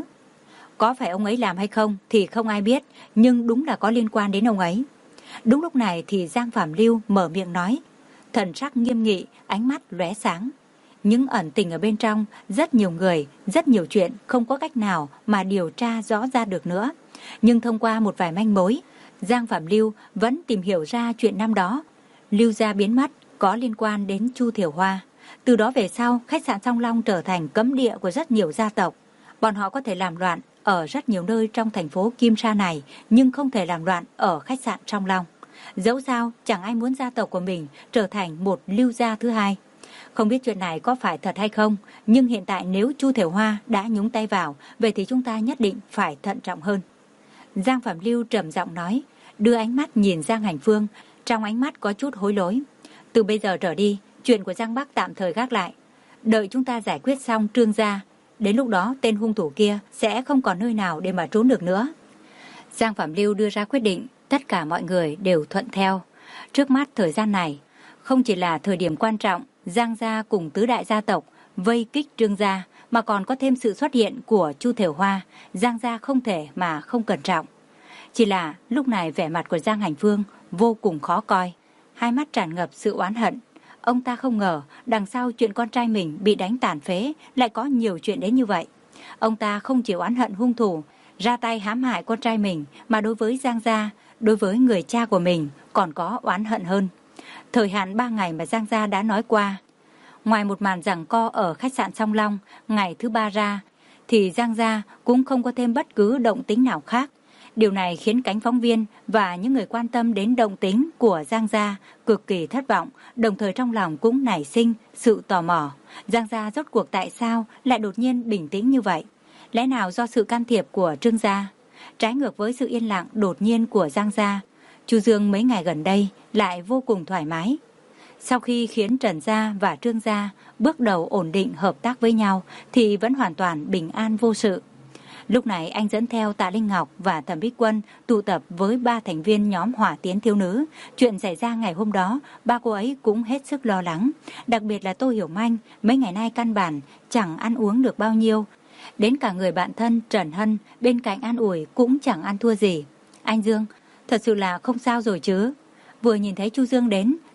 Có phải ông ấy làm hay không thì không ai biết, nhưng đúng là có liên quan đến ông ấy. Đúng lúc này thì Giang Phạm Lưu mở miệng nói, thần sắc nghiêm nghị, ánh mắt lóe sáng. Những ẩn tình ở bên trong, rất nhiều người, rất nhiều chuyện không có cách nào mà điều tra rõ ra được nữa. Nhưng thông qua một vài manh mối, Giang Phạm Lưu vẫn tìm hiểu ra chuyện năm đó Lưu gia biến mất có liên quan đến Chu Thiểu Hoa. Từ đó về sau, khách sạn Song Long trở thành cấm địa của rất nhiều gia tộc. Bọn họ có thể làm loạn ở rất nhiều nơi trong thành phố Kim Sa này, nhưng không thể làm loạn ở khách sạn Song Long. Dẫu sao, chẳng ai muốn gia tộc của mình trở thành một Lưu gia thứ hai. Không biết chuyện này có phải thật hay không, nhưng hiện tại nếu Chu Thiểu Hoa đã nhúng tay vào, vậy thì chúng ta nhất định phải thận trọng hơn. Giang Phạm Lưu trầm giọng nói, đưa ánh mắt nhìn Giang Hành Phương, trong ánh mắt có chút hối lỗi. Từ bây giờ trở đi, chuyện của Giang Bắc tạm thời gác lại. Đợi chúng ta giải quyết xong Trương gia, đến lúc đó tên hung thủ kia sẽ không còn nơi nào để mà trốn được nữa. Giang Phạm Lưu đưa ra quyết định, tất cả mọi người đều thuận theo. Trước mắt thời gian này, không chỉ là thời điểm quan trọng, Giang gia cùng tứ đại gia tộc vây kích Trương gia, mà còn có thêm sự xuất hiện của Chu Thiểu Hoa, Giang gia không thể mà không cẩn trọng. Chỉ là lúc này vẻ mặt của Giang Hành Phương vô cùng khó coi, hai mắt tràn ngập sự oán hận. Ông ta không ngờ đằng sau chuyện con trai mình bị đánh tàn phế lại có nhiều chuyện đến như vậy. Ông ta không chỉ oán hận hung thủ ra tay hãm hại con trai mình, mà đối với Giang gia, đối với người cha của mình còn có oán hận hơn. Thời hạn ba ngày mà Giang gia đã nói qua, ngoài một màn giằng co ở khách sạn Song Long ngày thứ ba ra, thì Giang gia cũng không có thêm bất cứ động tĩnh nào khác. Điều này khiến cánh phóng viên và những người quan tâm đến động tĩnh của Giang gia cực kỳ thất vọng, đồng thời trong lòng cũng nảy sinh sự tò mò. Giang gia rốt cuộc tại sao lại đột nhiên bình tĩnh như vậy? Lẽ nào do sự can thiệp của Trương gia? Trái ngược với sự yên lặng đột nhiên của Giang gia, Chu Dương mấy ngày gần đây lại vô cùng thoải mái. Sau khi khiến Trần gia và Trương gia bước đầu ổn định hợp tác với nhau thì vẫn hoàn toàn bình an vô sự. Lúc này anh dẫn theo Tạ Linh Ngọc và Thẩm Bích Quân tụ tập với ba thành viên nhóm Hỏa Tiến Thiếu Nữ. Chuyện xảy ra ngày hôm đó, ba cô ấy cũng hết sức lo lắng. Đặc biệt là Tô Hiểu Manh, mấy ngày nay căn bản chẳng ăn uống được bao nhiêu. Đến cả người bạn thân Trần Hân bên cạnh an ủi cũng chẳng ăn thua gì. Anh Dương, thật sự là không sao rồi chứ? Vừa nhìn thấy Chu Dương đến,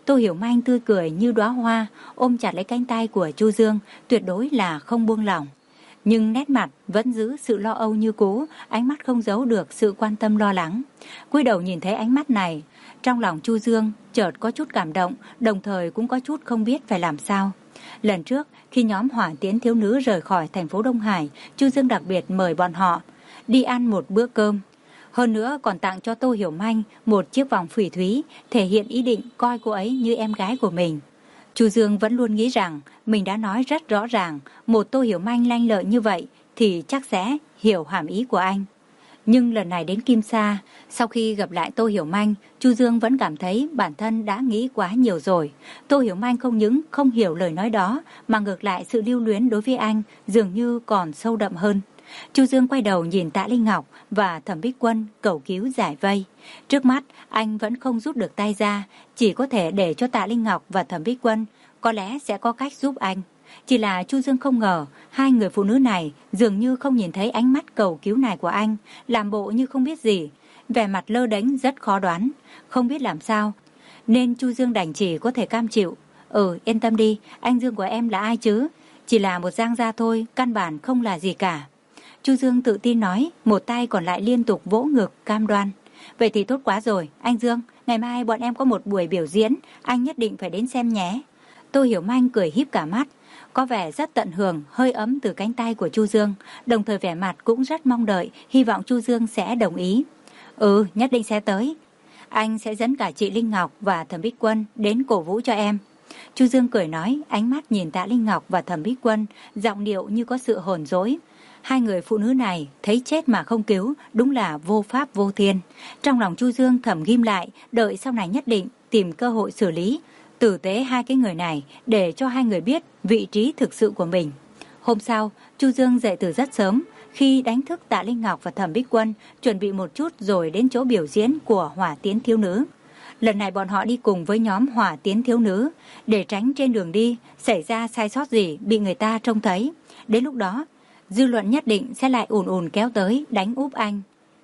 Tô Hiểu Manh tươi cười như đóa hoa, ôm chặt lấy cánh tay của Chu Dương, tuyệt đối là không buông lỏng. Nhưng nét mặt vẫn giữ sự lo âu như cũ, ánh mắt không giấu được sự quan tâm lo lắng. Cúi đầu nhìn thấy ánh mắt này, trong lòng Chu Dương chợt có chút cảm động, đồng thời cũng có chút không biết phải làm sao. Lần trước, khi nhóm Hỏa Tiễn thiếu nữ rời khỏi thành phố Đông Hải, Chu Dương đặc biệt mời bọn họ đi ăn một bữa cơm. Hơn nữa còn tặng cho Tô Hiểu Manh một chiếc vòng phỉ thúy, thể hiện ý định coi cô ấy như em gái của mình. Chu Dương vẫn luôn nghĩ rằng mình đã nói rất rõ ràng, một Tô Hiểu Manh lanh lợi như vậy thì chắc sẽ hiểu hàm ý của anh. Nhưng lần này đến Kim Sa, sau khi gặp lại Tô Hiểu Manh, Chu Dương vẫn cảm thấy bản thân đã nghĩ quá nhiều rồi. Tô Hiểu Manh không những không hiểu lời nói đó, mà ngược lại sự lưu luyến đối với anh dường như còn sâu đậm hơn. Chu Dương quay đầu nhìn Tạ Linh Ngọc và Thẩm Bích Quân cầu cứu giải vây. Trước mắt anh vẫn không rút được tay ra, chỉ có thể để cho Tạ Linh Ngọc và Thẩm Bích Quân có lẽ sẽ có cách giúp anh. Chỉ là Chu Dương không ngờ hai người phụ nữ này dường như không nhìn thấy ánh mắt cầu cứu này của anh, làm bộ như không biết gì, vẻ mặt lơ đánh rất khó đoán, không biết làm sao, nên Chu Dương đành chỉ có thể cam chịu. Ừ, yên tâm đi, anh Dương của em là ai chứ? Chỉ là một Giang gia thôi, căn bản không là gì cả. Chu Dương tự tin nói, một tay còn lại liên tục vỗ ngực cam đoan. Vậy thì tốt quá rồi, anh Dương, ngày mai bọn em có một buổi biểu diễn, anh nhất định phải đến xem nhé. Tô Hiểu Manh cười híp cả mắt, có vẻ rất tận hưởng hơi ấm từ cánh tay của Chu Dương, đồng thời vẻ mặt cũng rất mong đợi, hy vọng Chu Dương sẽ đồng ý. Ừ, nhất định sẽ tới. Anh sẽ dẫn cả chị Linh Ngọc và Thẩm Bích Quân đến cổ vũ cho em. Chu Dương cười nói, ánh mắt nhìn Tạ Linh Ngọc và Thẩm Bích Quân, giọng điệu như có sự hờn dỗi. Hai người phụ nữ này thấy chết mà không cứu, đúng là vô pháp vô thiên. Trong lòng Chu Dương thầm ghim lại, đợi sau này nhất định tìm cơ hội xử lý tử tế hai cái người này, để cho hai người biết vị trí thực sự của mình. Hôm sau, Chu Dương dậy từ rất sớm, khi đánh thức Tạ Linh Ngọc và Thẩm Bích Quân, chuẩn bị một chút rồi đến chỗ biểu diễn của Hỏa Tiễn thiếu nữ. Lần này bọn họ đi cùng với nhóm Hỏa Tiễn thiếu nữ, để tránh trên đường đi xảy ra sai sót gì bị người ta trông thấy. Đến lúc đó, dư luận nhất định sẽ lại ùn ùn kéo tới đánh úp anh.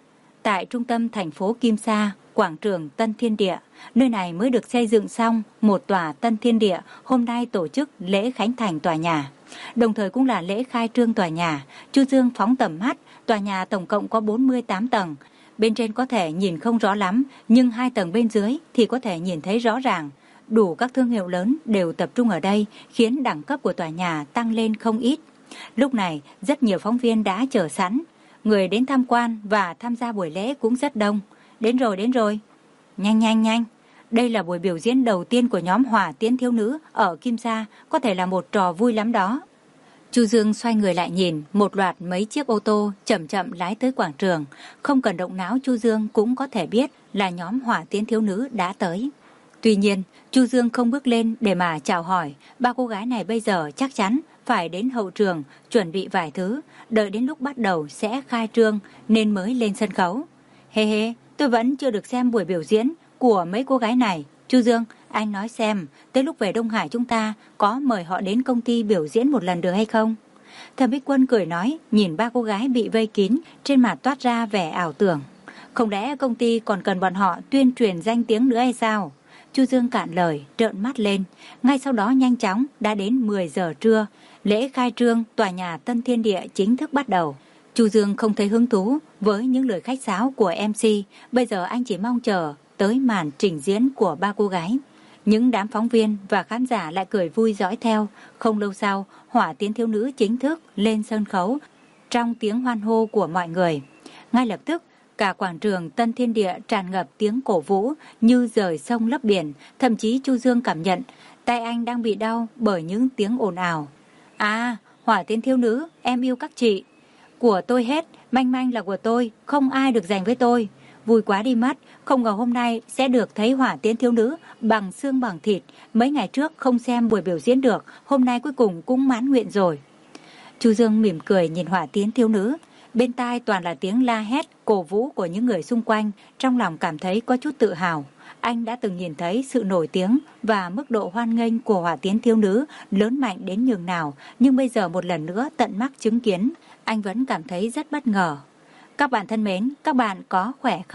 Tại trung tâm thành phố Kim Sa, quảng trường Tân Thiên Địa, nơi này mới được xây dựng xong một tòa Tân Thiên Địa, hôm nay tổ chức lễ khánh thành tòa nhà, đồng thời cũng là lễ khai trương tòa nhà. Chu Dương phóng tầm mắt, tòa nhà tổng cộng có bốn mươi tám tầng, bên trên có thể nhìn không rõ lắm, nhưng hai tầng bên dưới thì có thể nhìn thấy rõ ràng. Đủ các thương hiệu lớn đều tập trung ở đây, khiến đẳng cấp của tòa nhà tăng lên không ít. Lúc này, rất nhiều phóng viên đã chờ sẵn, người đến tham quan và tham gia buổi lễ cũng rất đông. Đến rồi, đến rồi. Nhanh nhanh nhanh, đây là buổi biểu diễn đầu tiên của nhóm Hỏa Tiễn thiếu nữ ở Kim Sa, có thể là một trò vui lắm đó. Chu Dương xoay người lại nhìn, một loạt mấy chiếc ô tô chậm chậm lái tới quảng trường. Không cần động não, Chu Dương cũng có thể biết là nhóm Hỏa Tiễn thiếu nữ đã tới. Tuy nhiên, Chu Dương không bước lên để mà chào hỏi, ba cô gái này bây giờ chắc chắn phải đến hậu trường chuẩn bị vài thứ, đợi đến lúc bắt đầu sẽ khai trương nên mới lên sân khấu. Hê hê, tôi vẫn chưa được xem buổi biểu diễn của mấy cô gái này. Chu Dương, anh nói xem, tới lúc về Đông Hải chúng ta có mời họ đến công ty biểu diễn một lần được hay không? Thẩm Bích Quân cười nói, nhìn ba cô gái bị vây kín, trên mặt toát ra vẻ ảo tưởng. Không lẽ công ty còn cần bọn họ tuyên truyền danh tiếng nữa hay sao? Chu Dương cạn lời, trợn mắt lên. Ngay sau đó nhanh chóng đã đến mười giờ trưa, lễ khai trương tòa nhà Tân Thiên Địa chính thức bắt đầu. Chu Dương không thấy hứng thú với những lời khách sáo của em xê, bây giờ anh chỉ mong chờ tới màn trình diễn của ba cô gái. Những đám phóng viên và khán giả lại cười vui dõi theo. Không lâu sau, Hỏa Tiễn thiếu nữ chính thức lên sân khấu trong tiếng hoan hô của mọi người. Ngay lập tức, cả quảng trường Tân Thiên Địa tràn ngập tiếng cổ vũ như rời sông lấp biển, thậm chí Chu Dương cảm nhận tay anh đang bị đau bởi những tiếng ồn ào. À, Hỏa Tiễn thiếu nữ, em yêu các chị. Của tôi hết, Manh Manh là của tôi, không ai được giành với tôi. Vui quá đi mất, không ngờ hôm nay sẽ được thấy Hỏa Tiễn thiếu nữ bằng xương bằng thịt. Mấy ngày trước không xem buổi biểu diễn được, hôm nay cuối cùng cũng mãn nguyện rồi. Chu Dương mỉm cười nhìn Hỏa Tiễn thiếu nữ, bên tai toàn là tiếng la hét, cổ vũ của những người xung quanh, trong lòng cảm thấy có chút tự hào. Anh đã từng nhìn thấy sự nổi tiếng và mức độ hoan nghênh của Hỏa Tiễn thiếu nữ lớn mạnh đến nhường nào, nhưng bây giờ một lần nữa tận mắt chứng kiến, anh vẫn cảm thấy rất bất ngờ. Các bạn thân mến, các bạn có khỏe không?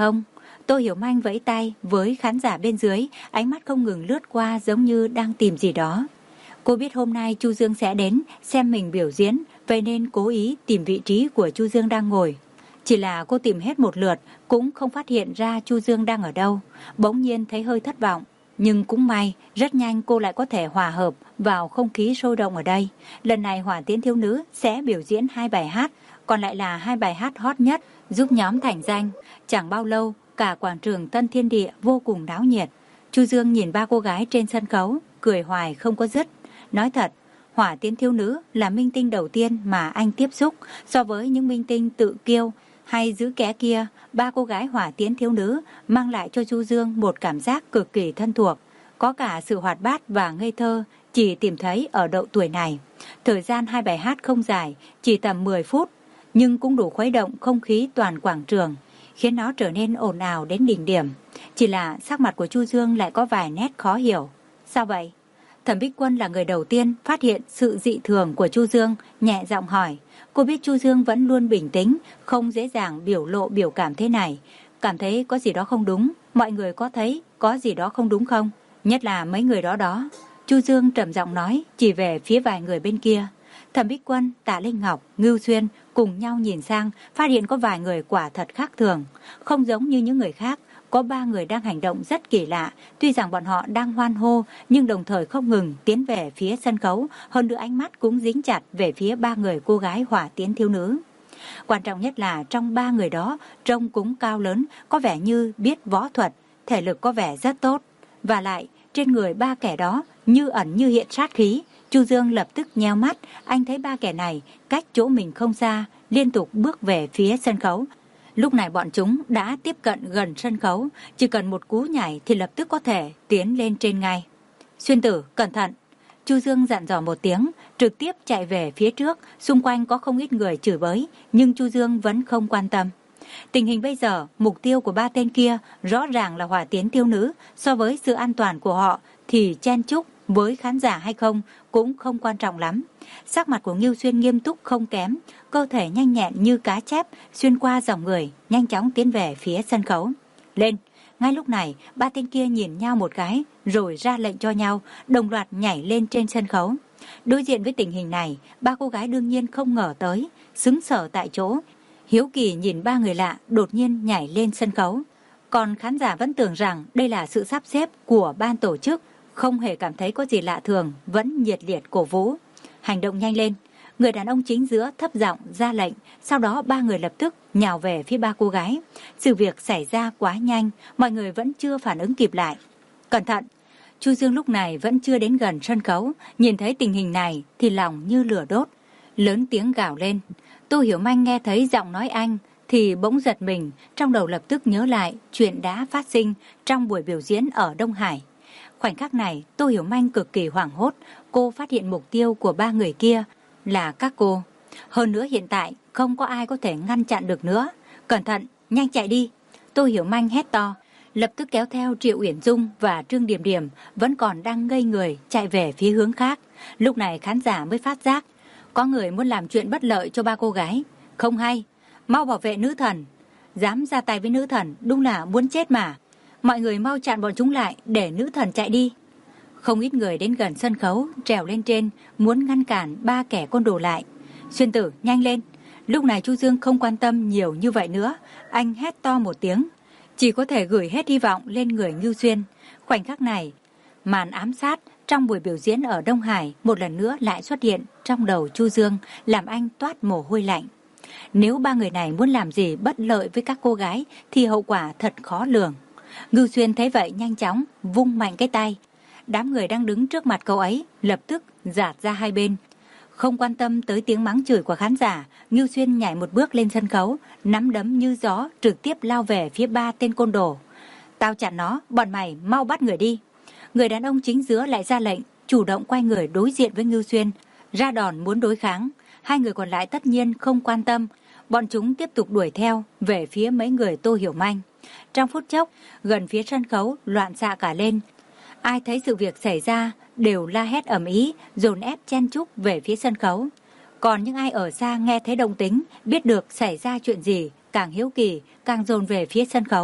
Tô Hiểu Manh vẫy tay với khán giả bên dưới, ánh mắt không ngừng lướt qua giống như đang tìm gì đó. Cô biết hôm nay Chu Dương sẽ đến xem mình biểu diễn, vậy nên cố ý tìm vị trí của Chu Dương đang ngồi. Chỉ là cô tìm hết một lượt cũng không phát hiện ra Chu Dương đang ở đâu, bỗng nhiên thấy hơi thất vọng. Nhưng cũng may, rất nhanh cô lại có thể hòa hợp vào không khí sôi động ở đây. Lần này Hỏa Tiễn Thiếu Nữ sẽ biểu diễn hai bài hát, còn lại là hai bài hát hot nhất, giúp nhóm thành danh. Chẳng bao lâu, cả quảng trường Tân Thiên Địa vô cùng náo nhiệt. Chu Dương nhìn ba cô gái trên sân khấu, cười hoài không có dứt. Nói thật, Hỏa Tiễn Thiếu Nữ là minh tinh đầu tiên mà anh tiếp xúc. So với những minh tinh tự kiêu hay giữ kẽ kia, ba cô gái Hỏa Tiễn Thiếu Nữ mang lại cho Chu Dương một cảm giác cực kỳ thân thuộc. Có cả sự hoạt bát và ngây thơ chỉ tìm thấy ở độ tuổi này. Thời gian hai bài hát không dài, chỉ tầm mười phút, nhưng cũng đủ khuấy động không khí toàn quảng trường, khiến nó trở nên ồn ào đến đỉnh điểm. Chỉ là sắc mặt của Chu Dương lại có vài nét khó hiểu. Sao vậy? Thẩm Bích Quân là người đầu tiên phát hiện sự dị thường của Chu Dương, nhẹ giọng hỏi. Cô biết Chu Dương vẫn luôn bình tĩnh, không dễ dàng biểu lộ biểu cảm thế này. Cảm thấy có gì đó không đúng, mọi người có thấy có gì đó không đúng không? Nhất là mấy người đó đó. Chu Dương trầm giọng nói, chỉ về phía vài người bên kia. Thẩm Bích Quân, Tạ Linh Ngọc, Ngưu Xuyên cùng nhau nhìn sang, phát hiện có vài người quả thật khác thường. Không giống như những người khác, có ba người đang hành động rất kỳ lạ. Tuy rằng bọn họ đang hoan hô, nhưng đồng thời không ngừng tiến về phía sân khấu. Hơn nữa ánh mắt cũng dính chặt về phía ba người cô gái Hỏa Tiễn Thiếu Nữ. Quan trọng nhất là trong ba người đó, trông cũng cao lớn, có vẻ như biết võ thuật, thể lực có vẻ rất tốt. Và lại, trên người ba kẻ đó như ẩn như hiện sát khí. Chu Dương lập tức nheo mắt, anh thấy ba kẻ này cách chỗ mình không xa, liên tục bước về phía sân khấu. Lúc này bọn chúng đã tiếp cận gần sân khấu, chỉ cần một cú nhảy thì lập tức có thể tiến lên trên ngay. Xuyên Tử, cẩn thận! Chu Dương dặn dò một tiếng, trực tiếp chạy về phía trước, xung quanh có không ít người chửi bới, nhưng Chu Dương vẫn không quan tâm. Tình hình bây giờ, mục tiêu của ba tên kia rõ ràng là Hỏa Tiễn Thiếu Nữ, so với sự an toàn của họ thì chen chúc với khán giả hay không cũng không quan trọng lắm. Sắc mặt của Ngưu Xuyên nghiêm túc không kém, cơ thể nhanh nhẹn như cá chép xuyên qua dòng người, nhanh chóng tiến về phía sân khấu. Lên! Ngay lúc này, ba tên kia nhìn nhau một cái, rồi ra lệnh cho nhau, đồng loạt nhảy lên trên sân khấu. Đối diện với tình hình này, ba cô gái đương nhiên không ngờ tới, sững sờ tại chỗ. Hiếu kỳ nhìn ba người lạ đột nhiên nhảy lên sân khấu. Còn khán giả vẫn tưởng rằng đây là sự sắp xếp của ban tổ chức, không hề cảm thấy có gì lạ thường, vẫn nhiệt liệt cổ vũ. Hành động nhanh lên! Người đàn ông chính giữa thấp giọng ra lệnh, sau đó ba người lập tức nhào về phía ba cô gái. Sự việc xảy ra quá nhanh, mọi người vẫn chưa phản ứng kịp lại. Cẩn thận! Chu Dương lúc này vẫn chưa đến gần sân khấu, nhìn thấy tình hình này thì lòng như lửa đốt, lớn tiếng gào lên. Tô Hiểu Manh nghe thấy giọng nói anh thì bỗng giật mình, trong đầu lập tức nhớ lại chuyện đã phát sinh trong buổi biểu diễn ở Đông Hải. Khoảnh khắc này, Tô Hiểu Manh cực kỳ hoảng hốt, cô phát hiện mục tiêu của ba người kia là các cô. Hơn nữa hiện tại không có ai có thể ngăn chặn được nữa. Cẩn thận, nhanh chạy đi! Tô Hiểu Manh hét to, lập tức kéo theo Triệu Uyển Dung và Trương Điểm Điểm vẫn còn đang ngây người chạy về phía hướng khác. Lúc này khán giả mới phát giác có người muốn làm chuyện bất lợi cho ba cô gái. Không hay, mau bảo vệ nữ thần! Dám ra tay với nữ thần đúng là muốn chết mà. Mọi người mau chặn bọn chúng lại để nữ thần chạy đi. Không ít người đến gần sân khấu, trèo lên trên, muốn ngăn cản ba kẻ côn đồ lại. Xuyên Tử, nhanh lên! Lúc này Chu Dương không quan tâm nhiều như vậy nữa, anh hét to một tiếng, chỉ có thể gửi hết hy vọng lên người Ngưu Xuyên. Khoảnh khắc này, màn ám sát trong buổi biểu diễn ở Đông Hải một lần nữa lại xuất hiện trong đầu Chu Dương, làm anh toát mồ hôi lạnh. Nếu ba người này muốn làm gì bất lợi với các cô gái thì hậu quả thật khó lường. Ngưu Xuyên thấy vậy nhanh chóng vung mạnh cái tay. Đám người đang đứng trước mặt cậu ấy lập tức dạt ra hai bên. Không quan tâm tới tiếng mắng chửi của khán giả, Ngưu Xuyên nhảy một bước lên sân khấu, nắm đấm như gió trực tiếp lao về phía ba tên côn đồ. Tao chặn nó, bọn mày mau bắt người đi! Người đàn ông chính giữa lại ra lệnh, chủ động quay người đối diện với Ngưu Xuyên, ra đòn muốn đối kháng. Hai người còn lại tất nhiên không quan tâm, bọn chúng tiếp tục đuổi theo về phía mấy người Tô Hiểu Manh. Trong phút chốc, gần phía sân khấu loạn xạ cả lên. Ai thấy sự việc xảy ra đều la hét ầm ĩ, dồn ép chen chúc về phía sân khấu. Còn những ai ở xa nghe thấy động tĩnh, biết được xảy ra chuyện gì, càng hiếu kỳ, càng dồn về phía sân khấu.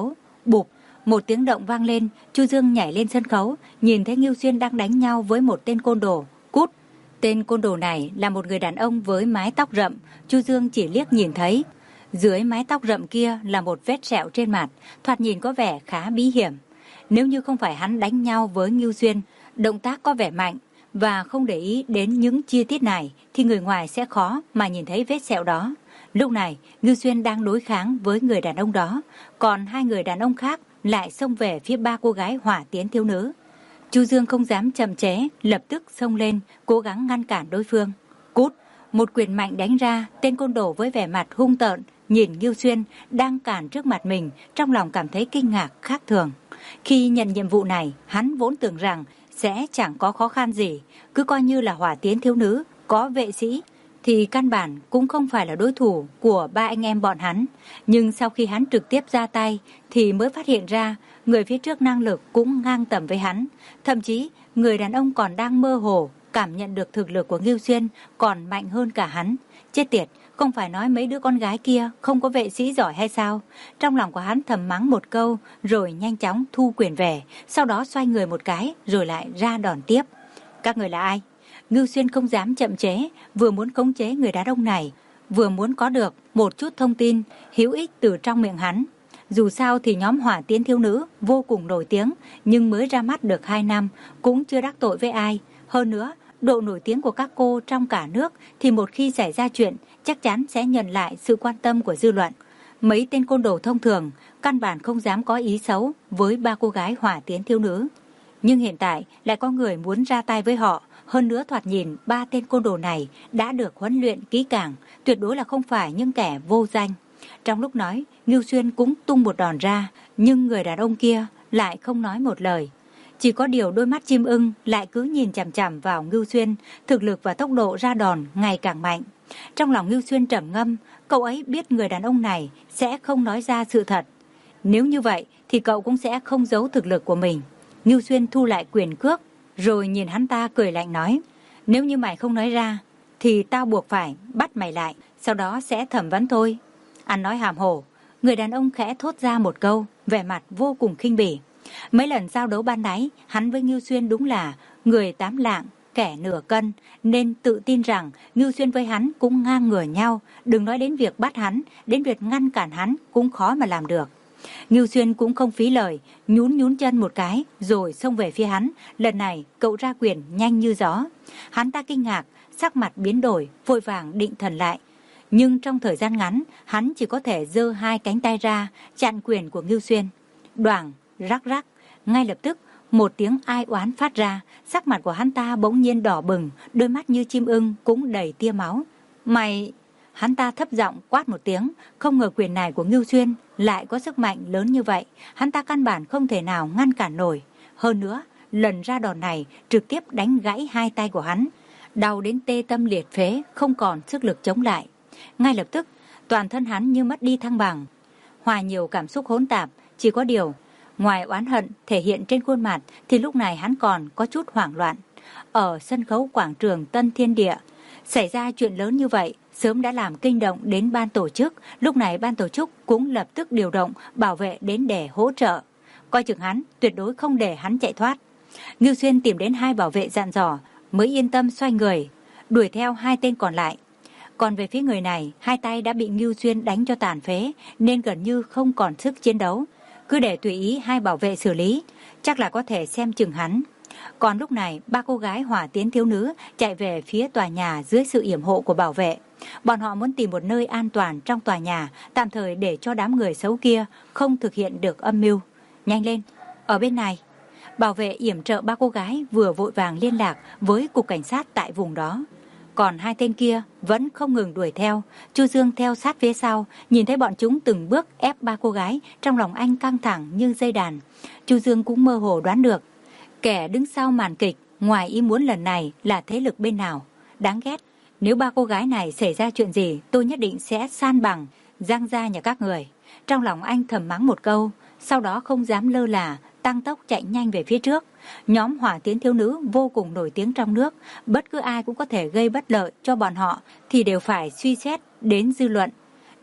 Bụp, một tiếng động vang lên, Chu Dương nhảy lên sân khấu, nhìn thấy Ngưu Xuyên đang đánh nhau với một tên côn đồ. Cút! Tên côn đồ này là một người đàn ông với mái tóc rậm, Chu Dương chỉ liếc nhìn thấy. Dưới mái tóc rậm kia là một vết sẹo trên mặt, thoạt nhìn có vẻ khá bí hiểm. Nếu như không phải hắn đánh nhau với Ngưu Xuyên, động tác có vẻ mạnh và không để ý đến những chi tiết này thì người ngoài sẽ khó mà nhìn thấy vết sẹo đó. Lúc này, Ngưu Xuyên đang đối kháng với người đàn ông đó, còn hai người đàn ông khác lại xông về phía ba cô gái hỏa tiến thiếu nữ. Chu Dương không dám chậm trễ, lập tức xông lên, cố gắng ngăn cản đối phương. Cút! Một quyền mạnh đánh ra, tên côn đồ với vẻ mặt hung tợn, nhìn Ngưu Xuyên đang cản trước mặt mình, trong lòng cảm thấy kinh ngạc khác thường. Khi nhận nhiệm vụ này, hắn vốn tưởng rằng sẽ chẳng có khó khăn gì, cứ coi như là hỏa tiến thiếu nữ, có vệ sĩ, thì căn bản cũng không phải là đối thủ của ba anh em bọn hắn. Nhưng sau khi hắn trực tiếp ra tay thì mới phát hiện ra người phía trước năng lực cũng ngang tầm với hắn. Thậm chí người đàn ông còn đang mơ hồ cảm nhận được thực lực của Ngưu Xuyên còn mạnh hơn cả hắn. Chết tiệt, không phải nói mấy đứa con gái kia không có vệ sĩ giỏi hay sao? Trong lòng của hắn thầm mắng một câu rồi nhanh chóng thu quyền về, sau đó xoay người một cái rồi lại ra đòn tiếp. Các người là ai? Ngưu Xuyên không dám chậm chế, vừa muốn khống chế người đàn ông này, vừa muốn có được một chút thông tin hữu ích từ trong miệng hắn. Dù sao thì nhóm hỏa tiến thiếu nữ vô cùng nổi tiếng, nhưng mới ra mắt được hai năm, cũng chưa đắc tội với ai. Hơn nữa, độ nổi tiếng của các cô trong cả nước thì một khi xảy ra chuyện, chắc chắn sẽ nhận lại sự quan tâm của dư luận. Mấy tên côn đồ thông thường, căn bản không dám có ý xấu với ba cô gái hỏa tiến thiếu nữ. Nhưng hiện tại lại có người muốn ra tay với họ. Hơn nữa thoạt nhìn ba tên côn đồ này đã được huấn luyện kỹ càng, tuyệt đối là không phải những kẻ vô danh. Trong lúc nói, Ngưu Xuyên cũng tung một đòn ra, nhưng người đàn ông kia lại không nói một lời. Chỉ có điều đôi mắt chim ưng lại cứ nhìn chằm chằm vào Ngưu Xuyên, thực lực và tốc độ ra đòn ngày càng mạnh. Trong lòng Ngưu Xuyên trầm ngâm, cậu ấy biết người đàn ông này sẽ không nói ra sự thật. Nếu như vậy thì cậu cũng sẽ không giấu thực lực của mình. Ngưu Xuyên thu lại quyền cước, rồi nhìn hắn ta cười lạnh nói, nếu như mày không nói ra thì tao buộc phải bắt mày lại, sau đó sẽ thẩm vấn thôi. Ăn nói hàm hồ, người đàn ông khẽ thốt ra một câu, vẻ mặt vô cùng khinh bỉ. Mấy lần giao đấu ban nãy, hắn với Ngưu Xuyên đúng là người tám lạng, kẻ nửa cân, nên tự tin rằng Ngưu Xuyên với hắn cũng ngang ngửa nhau, đừng nói đến việc bắt hắn, đến việc ngăn cản hắn cũng khó mà làm được. Ngưu Xuyên cũng không phí lời, nhún nhún chân một cái rồi xông về phía hắn. Lần này cậu ra quyền nhanh như gió. Hắn ta kinh ngạc, sắc mặt biến đổi, vội vàng định thần lại. Nhưng trong thời gian ngắn, hắn chỉ có thể giơ hai cánh tay ra chặn quyền của Ngưu Xuyên. Đoảng, rắc rắc, ngay lập tức một tiếng ai oán phát ra. Sắc mặt của hắn ta bỗng nhiên đỏ bừng, đôi mắt như chim ưng cũng đầy tia máu. Mày... Hắn ta thấp giọng quát một tiếng, không ngờ quyền này của Ngưu Xuyên lại có sức mạnh lớn như vậy. Hắn ta căn bản không thể nào ngăn cản nổi. Hơn nữa, lần ra đòn này trực tiếp đánh gãy hai tay của hắn. Đau đến tê tâm liệt phế, không còn sức lực chống lại. Ngay lập tức, toàn thân hắn như mất đi thăng bằng. Hòa nhiều cảm xúc hỗn tạp, chỉ có điều, ngoài oán hận thể hiện trên khuôn mặt thì lúc này hắn còn có chút hoảng loạn. Ở sân khấu quảng trường Tân Thiên Địa, xảy ra chuyện lớn như vậy, sớm đã làm kinh động đến ban tổ chức. Lúc này ban tổ chức cũng lập tức điều động bảo vệ đến để hỗ trợ. Coi chừng hắn, tuyệt đối không để hắn chạy thoát. Ngưu Xuyên tìm đến hai bảo vệ dặn dò, mới yên tâm xoay người, đuổi theo hai tên còn lại. Còn về phía người này, hai tay đã bị Ngưu Xuyên đánh cho tàn phế, nên gần như không còn sức chiến đấu. Cứ để tùy ý hai bảo vệ xử lý, chắc là có thể xem chừng hắn. Còn lúc này, ba cô gái hỏa tiến thiếu nữ chạy về phía tòa nhà dưới sự yểm hộ của bảo vệ. Bọn họ muốn tìm một nơi an toàn trong tòa nhà, tạm thời để cho đám người xấu kia không thực hiện được âm mưu. Nhanh lên, ở bên này. Bảo vệ yểm trợ ba cô gái vừa vội vàng liên lạc với cục cảnh sát tại vùng đó. Còn hai tên kia vẫn không ngừng đuổi theo. Chu Dương theo sát phía sau, nhìn thấy bọn chúng từng bước ép ba cô gái, trong lòng anh căng thẳng như dây đàn. Chu Dương cũng mơ hồ đoán được kẻ đứng sau màn kịch ngoài ý muốn lần này là thế lực bên nào. Đáng ghét, nếu ba cô gái này xảy ra chuyện gì, tôi nhất định sẽ san bằng Giang gia nhà các người. Trong lòng anh thầm mắng một câu, sau đó không dám lơ là, tăng tốc chạy nhanh về phía trước. Nhóm hỏa tiến thiếu nữ vô cùng nổi tiếng trong nước, bất cứ ai cũng có thể gây bất lợi cho bọn họ thì đều phải suy xét đến dư luận.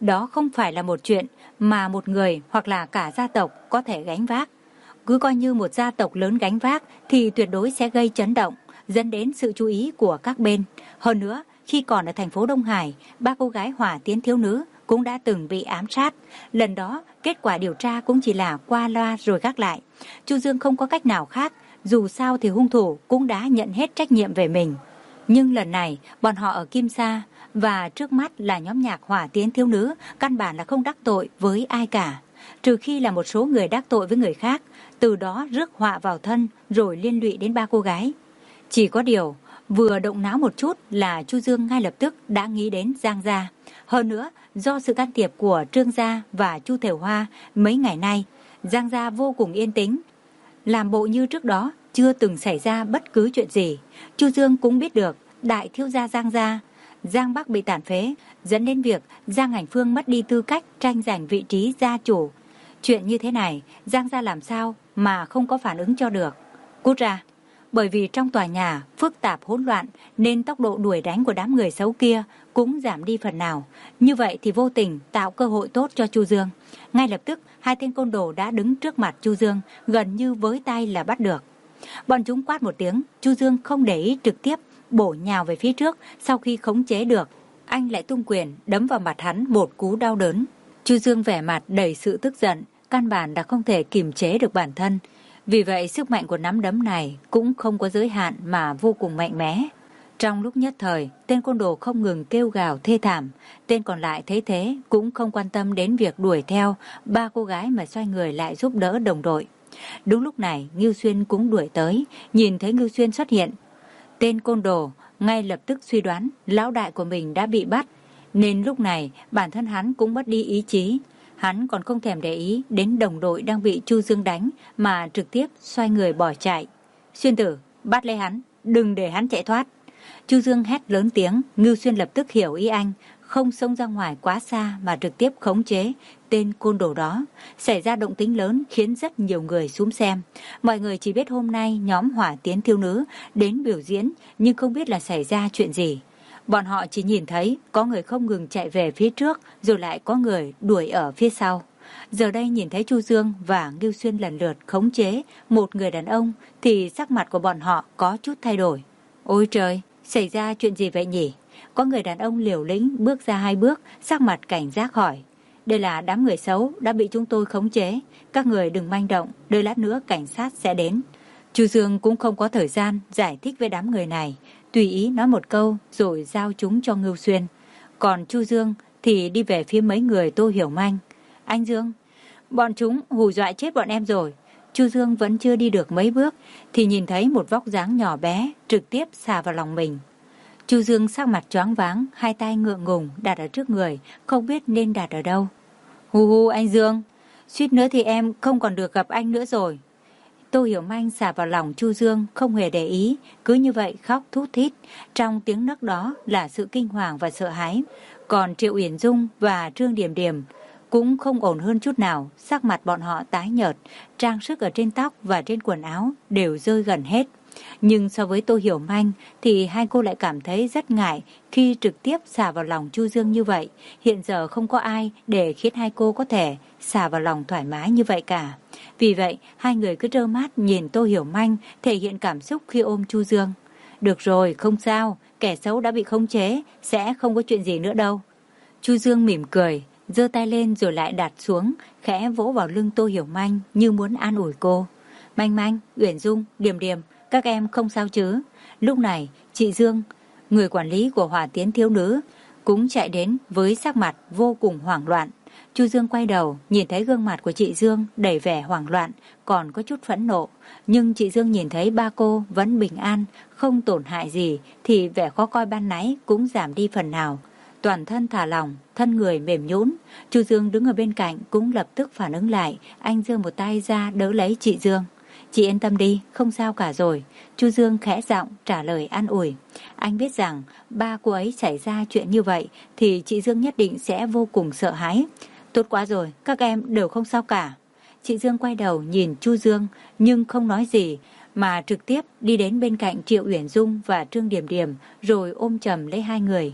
Đó không phải là một chuyện mà một người hoặc là cả gia tộc có thể gánh vác. Cứ coi như một gia tộc lớn gánh vác thì tuyệt đối sẽ gây chấn động, dẫn đến sự chú ý của các bên. Hơn nữa, khi còn ở thành phố Đông Hải, ba cô gái hỏa tiến thiếu nữ cũng đã từng bị ám sát. Lần đó, kết quả điều tra cũng chỉ là qua loa rồi gác lại. Chu Dương không có cách nào khác, dù sao thì hung thủ cũng đã nhận hết trách nhiệm về mình. Nhưng lần này, bọn họ ở Kim Sa và trước mắt là nhóm nhạc hỏa tiến thiếu nữ, căn bản là không đắc tội với ai cả. Trừ khi là một số người đắc tội với người khác, từ đó rước họa vào thân rồi liên lụy đến ba cô gái. Chỉ có điều, vừa động não một chút là Chu Dương ngay lập tức đã nghĩ đến Giang Gia. Hơn nữa, do sự can thiệp của Trương Gia và Chu Thiểu Hoa mấy ngày nay, Giang Gia vô cùng yên tĩnh, làm bộ như trước đó chưa từng xảy ra bất cứ chuyện gì. Chu Dương cũng biết được đại thiếu gia Giang Gia, Giang Bắc bị tàn phế, dẫn đến việc Giang Ảnh Phương mất đi tư cách tranh giành vị trí gia chủ. Chuyện như thế này, Giang Gia làm sao mà không có phản ứng cho được. Cút ra! Bởi vì trong tòa nhà phức tạp hỗn loạn nên tốc độ đuổi đánh của đám người xấu kia cũng giảm đi phần nào. Như vậy thì vô tình tạo cơ hội tốt cho Chu Dương. Ngay lập tức hai tên côn đồ đã đứng trước mặt Chu Dương, gần như với tay là bắt được. Bọn chúng quát một tiếng, Chu Dương không để ý, trực tiếp bổ nhào về phía trước. Sau khi khống chế được, anh lại tung quyền đấm vào mặt hắn một cú đau đớn. Chu Dương vẻ mặt đầy sự tức giận, căn bản đã không thể kiềm chế được bản thân. Vì vậy sức mạnh của nắm đấm này cũng không có giới hạn mà vô cùng mạnh mẽ. Trong lúc nhất thời, tên côn đồ không ngừng kêu gào thê thảm. Tên còn lại thấy thế cũng không quan tâm đến việc đuổi theo ba cô gái mà xoay người lại giúp đỡ đồng đội. Đúng lúc này Ngưu Xuyên cũng đuổi tới. Nhìn thấy Ngưu Xuyên xuất hiện, tên côn đồ ngay lập tức suy đoán lão đại của mình đã bị bắt, nên lúc này bản thân hắn cũng mất đi ý chí. Hắn còn không thèm để ý đến đồng đội đang bị Chu Dương đánh mà trực tiếp xoay người bỏ chạy. Xuyên tử, bắt lấy hắn, đừng để hắn chạy thoát. Chu Dương hét lớn tiếng. Ngưu Xuyên lập tức hiểu ý anh, không xông ra ngoài quá xa mà trực tiếp khống chế tên côn đồ đó. Xảy ra động tĩnh lớn khiến rất nhiều người xúm xem. Mọi người chỉ biết hôm nay nhóm hỏa tiến thiếu nữ đến biểu diễn, nhưng không biết là xảy ra chuyện gì. Bọn họ chỉ nhìn thấy có người không ngừng chạy về phía trước, rồi lại có người đuổi ở phía sau. Giờ đây nhìn thấy Chu Dương và Ngưu Xuyên lần lượt khống chế một người đàn ông thì sắc mặt của bọn họ có chút thay đổi. Ôi trời, xảy ra chuyện gì vậy nhỉ? Có người đàn ông liều lĩnh bước ra hai bước, sắc mặt cảnh giác hỏi. Đây là đám người xấu đã bị chúng tôi khống chế. Các người đừng manh động, đợi lát nữa cảnh sát sẽ đến. Chu Dương cũng không có thời gian giải thích với đám người này, tùy ý nói một câu rồi giao chúng cho Ngưu Xuyên. Còn Chu Dương thì đi về phía mấy người Tô Hiểu Manh. Anh Dương, bọn chúng hù dọa chết bọn em rồi. Chu Dương vẫn chưa đi được mấy bước thì nhìn thấy một vóc dáng nhỏ bé trực tiếp xà vào lòng mình. Chu Dương sắc mặt choáng váng, hai tay ngượng ngùng đặt ở trước người, không biết nên đặt ở đâu. Hù hù anh Dương, suýt nữa thì em không còn được gặp anh nữa rồi. Tô Hiểu Manh xả vào lòng Chu Dương, không hề để ý, cứ như vậy khóc thút thít. Trong tiếng nấc đó là sự kinh hoàng và sợ hãi. Còn Triệu Uyển Dung và Trương Điềm Điềm cũng không ổn hơn chút nào, sắc mặt bọn họ tái nhợt, trang sức ở trên tóc và trên quần áo đều rơi gần hết. Nhưng so với Tô Hiểu Manh thì hai cô lại cảm thấy rất ngại khi trực tiếp xả vào lòng Chu Dương như vậy. Hiện giờ không có ai để khiến hai cô có thể xả vào lòng thoải mái như vậy cả. Vì vậy hai người cứ trơ mắt nhìn Tô Hiểu Manh thể hiện cảm xúc khi ôm Chu Dương. Được rồi, không sao, kẻ xấu đã bị khống chế, sẽ không có chuyện gì nữa đâu. Chu Dương mỉm cười, giơ tay lên rồi lại đặt xuống, khẽ vỗ vào lưng Tô Hiểu Manh như muốn an ủi cô. Manh Manh, Uyển Dung, Điềm Điềm, các em không sao chứ? Lúc này, chị Dương, người quản lý của hỏa tiến thiếu nữ, cũng chạy đến với sắc mặt vô cùng hoảng loạn. Chu Dương quay đầu, nhìn thấy gương mặt của chị Dương đầy vẻ hoảng loạn, còn có chút phẫn nộ. Nhưng chị Dương nhìn thấy ba cô vẫn bình an, không tổn hại gì, thì vẻ khó coi ban nãy cũng giảm đi phần nào. Toàn thân thả lỏng, thân người mềm nhũn. Chu Dương đứng ở bên cạnh cũng lập tức phản ứng lại, anh giơ một tay ra đỡ lấy chị Dương. Chị yên tâm đi, không sao cả rồi. Chu Dương khẽ giọng trả lời an ủi. Anh biết rằng ba cô ấy xảy ra chuyện như vậy thì chị Dương nhất định sẽ vô cùng sợ hãi. Tốt quá rồi, các em đều không sao cả. Chị Dương quay đầu nhìn Chu Dương nhưng không nói gì mà trực tiếp đi đến bên cạnh Triệu Uyển Dung và Trương Điềm Điềm rồi ôm chầm lấy hai người.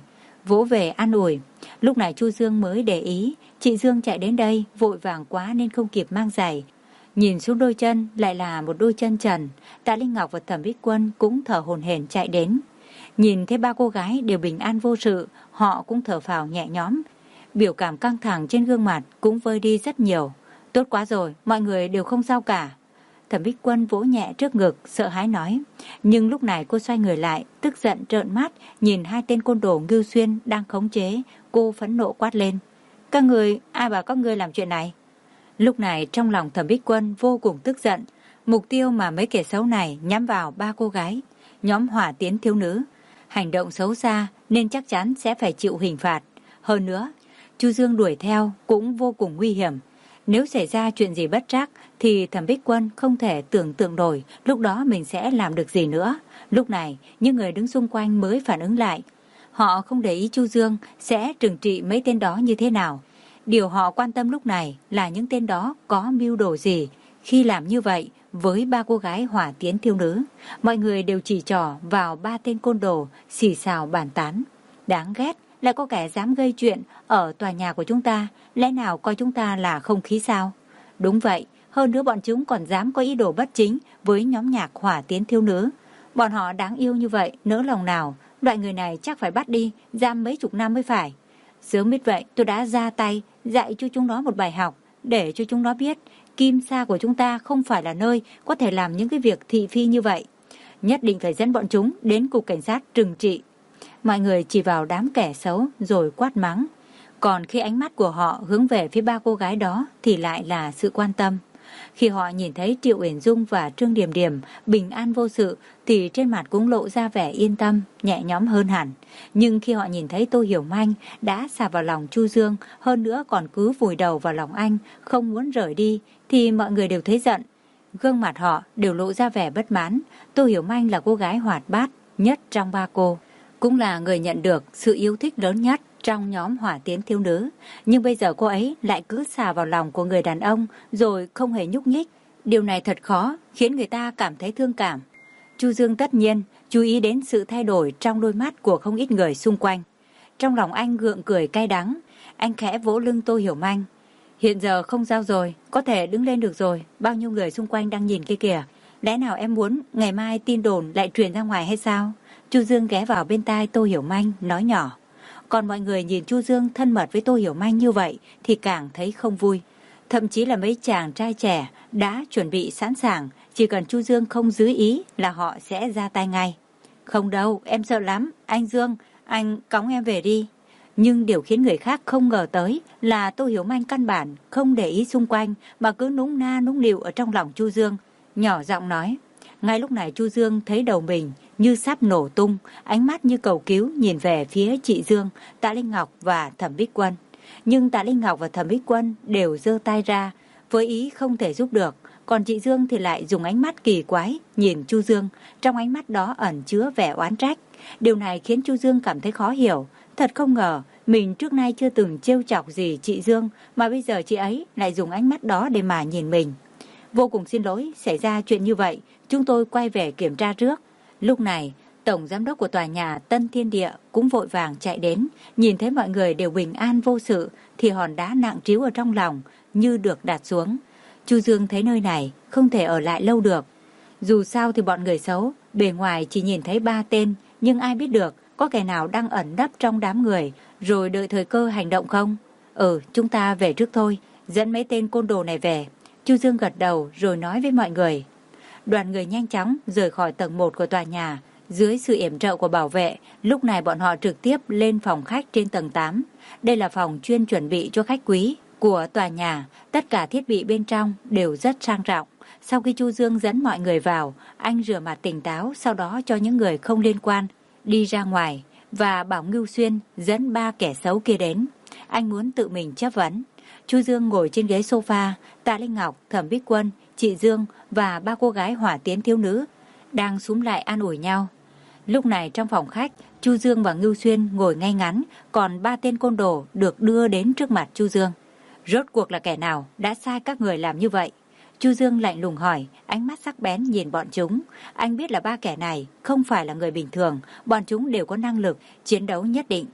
vỗ về an ủi. Lúc này Chu Dương mới để ý, chị Dương chạy đến đây vội vàng quá nên không kịp mang giày. Nhìn xuống đôi chân lại là một đôi chân trần. Tạ Linh Ngọc và Thẩm Bích Quân cũng thở hổn hển chạy đến. Nhìn thấy ba cô gái đều bình an vô sự, họ cũng thở phào nhẹ nhõm. Biểu cảm căng thẳng trên gương mặt cũng vơi đi rất nhiều. Tốt quá rồi, mọi người đều không sao cả. Thẩm Bích Quân vỗ nhẹ trước ngực, sợ hãi nói. Nhưng lúc này cô xoay người lại, tức giận trợn mắt, nhìn hai tên côn đồ Ngưu Xuyên đang khống chế. Cô phẫn nộ quát lên. Các người, ai bảo các người làm chuyện này? Lúc này trong lòng Thẩm Bích Quân vô cùng tức giận. Mục tiêu mà mấy kẻ xấu này nhắm vào ba cô gái, nhóm Hỏa Tiến thiếu nữ. Hành động xấu xa nên chắc chắn sẽ phải chịu hình phạt. Hơn nữa, Chu Dương đuổi theo cũng vô cùng nguy hiểm. Nếu xảy ra chuyện gì bất trắc thì Thẩm Bích Quân không thể tưởng tượng nổi lúc đó mình sẽ làm được gì nữa. Lúc này, những người đứng xung quanh mới phản ứng lại. Họ không để ý Chu Dương sẽ trừng trị mấy tên đó như thế nào. Điều họ quan tâm lúc này là những tên đó có mưu đồ gì khi làm như vậy với ba cô gái Hỏa Tiến thiếu nữ. Mọi người đều chỉ trỏ vào ba tên côn đồ, xì xào bàn tán. Đáng ghét, lại có kẻ dám gây chuyện ở tòa nhà của chúng ta, lẽ nào coi chúng ta là không khí sao? Đúng vậy, hơn nữa bọn chúng còn dám có ý đồ bất chính với nhóm nhạc Hỏa Tiến thiếu nữ. Bọn họ đáng yêu như vậy, nỡ lòng nào, loại người này chắc phải bắt đi, giam mấy chục năm mới phải. Sớm biết vậy, tôi đã ra tay, dạy cho chúng nó một bài học, để cho chúng nó biết Kim Sa của chúng ta không phải là nơi có thể làm những cái việc thị phi như vậy. Nhất định phải dẫn bọn chúng đến cục cảnh sát trừng trị. Mọi người chỉ vào đám kẻ xấu rồi quát mắng. Còn khi ánh mắt của họ hướng về phía ba cô gái đó thì lại là sự quan tâm. Khi họ nhìn thấy Triệu Uyển Dung và Trương Điềm Điềm bình an vô sự thì trên mặt cũng lộ ra vẻ yên tâm, nhẹ nhõm hơn hẳn. Nhưng khi họ nhìn thấy Tô Hiểu Manh đã xà vào lòng Chu Dương, hơn nữa còn cứ vùi đầu vào lòng anh, không muốn rời đi, thì mọi người đều thấy giận. Gương mặt họ đều lộ ra vẻ bất mãn. Tô Hiểu Manh là cô gái hoạt bát nhất trong ba cô, cũng là người nhận được sự yêu thích lớn nhất trong nhóm Hỏa Tiến thiếu nữ. Nhưng bây giờ cô ấy lại cứ xà vào lòng của người đàn ông rồi không hề nhúc nhích. Điều này thật khó, khiến người ta cảm thấy thương cảm. Chu Dương tất nhiên chú ý đến sự thay đổi trong đôi mắt của không ít người xung quanh. Trong lòng anh gượng cười cay đắng, anh khẽ vỗ lưng Tô Hiểu Manh. Hiện giờ không sao rồi, có thể đứng lên được rồi, bao nhiêu người xung quanh đang nhìn kia kìa. Lẽ nào em muốn ngày mai tin đồn lại truyền ra ngoài hay sao? Chu Dương ghé vào bên tai Tô Hiểu Manh nói nhỏ. Còn mọi người nhìn Chu Dương thân mật với Tô Hiểu Manh như vậy thì càng thấy không vui. Thậm chí là mấy chàng trai trẻ đã chuẩn bị sẵn sàng, chỉ cần Chu Dương không giữ ý là họ sẽ ra tay ngay. Không đâu, em sợ lắm, anh Dương, anh cõng em về đi. Nhưng điều khiến người khác không ngờ tới là Tô Hiểu Manh căn bản không để ý xung quanh mà cứ nũng na nũng nịu ở trong lòng Chu Dương, nhỏ giọng nói. Ngay lúc này Chu Dương thấy đầu mình như sắp nổ tung, ánh mắt như cầu cứu nhìn về phía chị Dương, Tạ Linh Ngọc và Thẩm Bích Quân. Nhưng Tạ Linh Ngọc và Thẩm Bích Quân đều giơ tay ra, với ý không thể giúp được. Còn chị Dương thì lại dùng ánh mắt kỳ quái nhìn Chu Dương, trong ánh mắt đó ẩn chứa vẻ oán trách. Điều này khiến Chu Dương cảm thấy khó hiểu. Thật không ngờ, mình trước nay chưa từng trêu chọc gì chị Dương, mà bây giờ chị ấy lại dùng ánh mắt đó để mà nhìn mình. Vô cùng xin lỗi, xảy ra chuyện như vậy, chúng tôi quay về kiểm tra trước. Lúc này, Tổng Giám đốc của tòa nhà Tân Thiên Địa cũng vội vàng chạy đến, nhìn thấy mọi người đều bình an vô sự, thì hòn đá nặng trĩu ở trong lòng như được đặt xuống. Chu Dương thấy nơi này không thể ở lại lâu được. Dù sao thì bọn người xấu, bề ngoài chỉ nhìn thấy ba tên, nhưng ai biết được có kẻ nào đang ẩn nấp trong đám người, rồi đợi thời cơ hành động không? Ừ, chúng ta về trước thôi, dẫn mấy tên côn đồ này về. Chu Dương gật đầu rồi nói với mọi người. Đoàn người nhanh chóng rời khỏi tầng một của tòa nhà. Dưới sự yểm trợ của bảo vệ, lúc này bọn họ trực tiếp lên phòng khách trên tầng tám. Đây là phòng chuyên chuẩn bị cho khách quý của tòa nhà. Tất cả thiết bị bên trong đều rất sang trọng. Sau khi Chu Dương dẫn mọi người vào, anh rửa mặt tỉnh táo, sau đó cho những người không liên quan đi ra ngoài và bảo Ngưu Xuyên dẫn ba kẻ xấu kia đến. Anh muốn tự mình chất vấn. Chu Dương ngồi trên ghế sofa, Tạ Linh Ngọc, Thẩm Bích Quân, chị Dương và ba cô gái Hỏa Tiến thiếu nữ đang xúm lại an ủi nhau. Lúc này trong phòng khách, Chu Dương và Ngưu Xuyên ngồi ngay ngắn, còn ba tên côn đồ được đưa đến trước mặt Chu Dương. Rốt cuộc là kẻ nào đã sai các người làm như vậy? Chu Dương lạnh lùng hỏi, ánh mắt sắc bén nhìn bọn chúng. Anh biết là ba kẻ này không phải là người bình thường, bọn chúng đều có năng lực chiến đấu nhất định.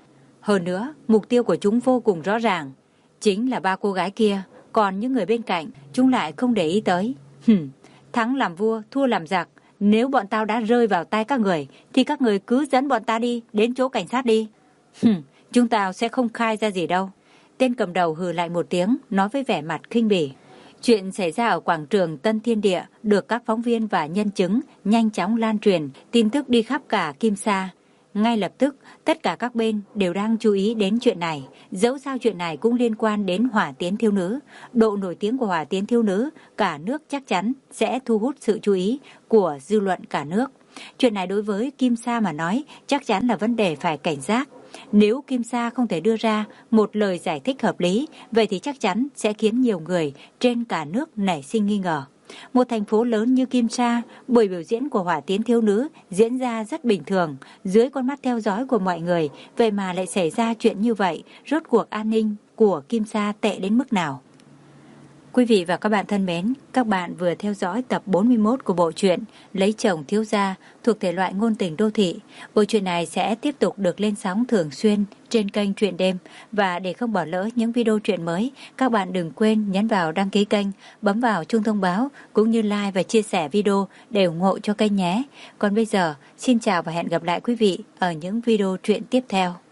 Hơn nữa, mục tiêu của chúng vô cùng rõ ràng. Chính là ba cô gái kia, còn những người bên cạnh, chúng lại không để ý tới. Hừm, thắng làm vua, thua làm giặc. Nếu bọn tao đã rơi vào tay các người, thì các người cứ dẫn bọn ta đi, đến chỗ cảnh sát đi. Hừm, chúng tao sẽ không khai ra gì đâu. Tên cầm đầu hừ lại một tiếng, nói với vẻ mặt khinh bỉ. Chuyện xảy ra ở quảng trường Tân Thiên Địa được các phóng viên và nhân chứng nhanh chóng lan truyền, tin tức đi khắp cả Kim Sa. Ngay lập tức, tất cả các bên đều đang chú ý đến chuyện này. Dẫu sao chuyện này cũng liên quan đến Hỏa Tiến Thiếu Nữ. Độ nổi tiếng của Hỏa Tiến Thiếu Nữ, cả nước chắc chắn sẽ thu hút sự chú ý của dư luận cả nước. Chuyện này đối với Kim Sa mà nói chắc chắn là vấn đề phải cảnh giác. Nếu Kim Sa không thể đưa ra một lời giải thích hợp lý, vậy thì chắc chắn sẽ khiến nhiều người trên cả nước nảy sinh nghi ngờ. Một thành phố lớn như Kim Sa, buổi biểu diễn của Hỏa Tiến Thiếu Nữ diễn ra rất bình thường, dưới con mắt theo dõi của mọi người, vậy mà lại xảy ra chuyện như vậy, rốt cuộc an ninh của Kim Sa tệ đến mức nào? Quý vị và các bạn thân mến, các bạn vừa theo dõi tập bốn mươi mốt của bộ truyện Lấy chồng thiếu gia thuộc thể loại ngôn tình đô thị. Bộ truyện này sẽ tiếp tục được lên sóng thường xuyên trên kênh Truyện Đêm, và để không bỏ lỡ những video truyện mới, các bạn đừng quên nhấn vào đăng ký kênh, bấm vào chuông thông báo cũng như like và chia sẻ video để ủng hộ cho kênh nhé. Còn bây giờ, xin chào và hẹn gặp lại quý vị ở những video truyện tiếp theo.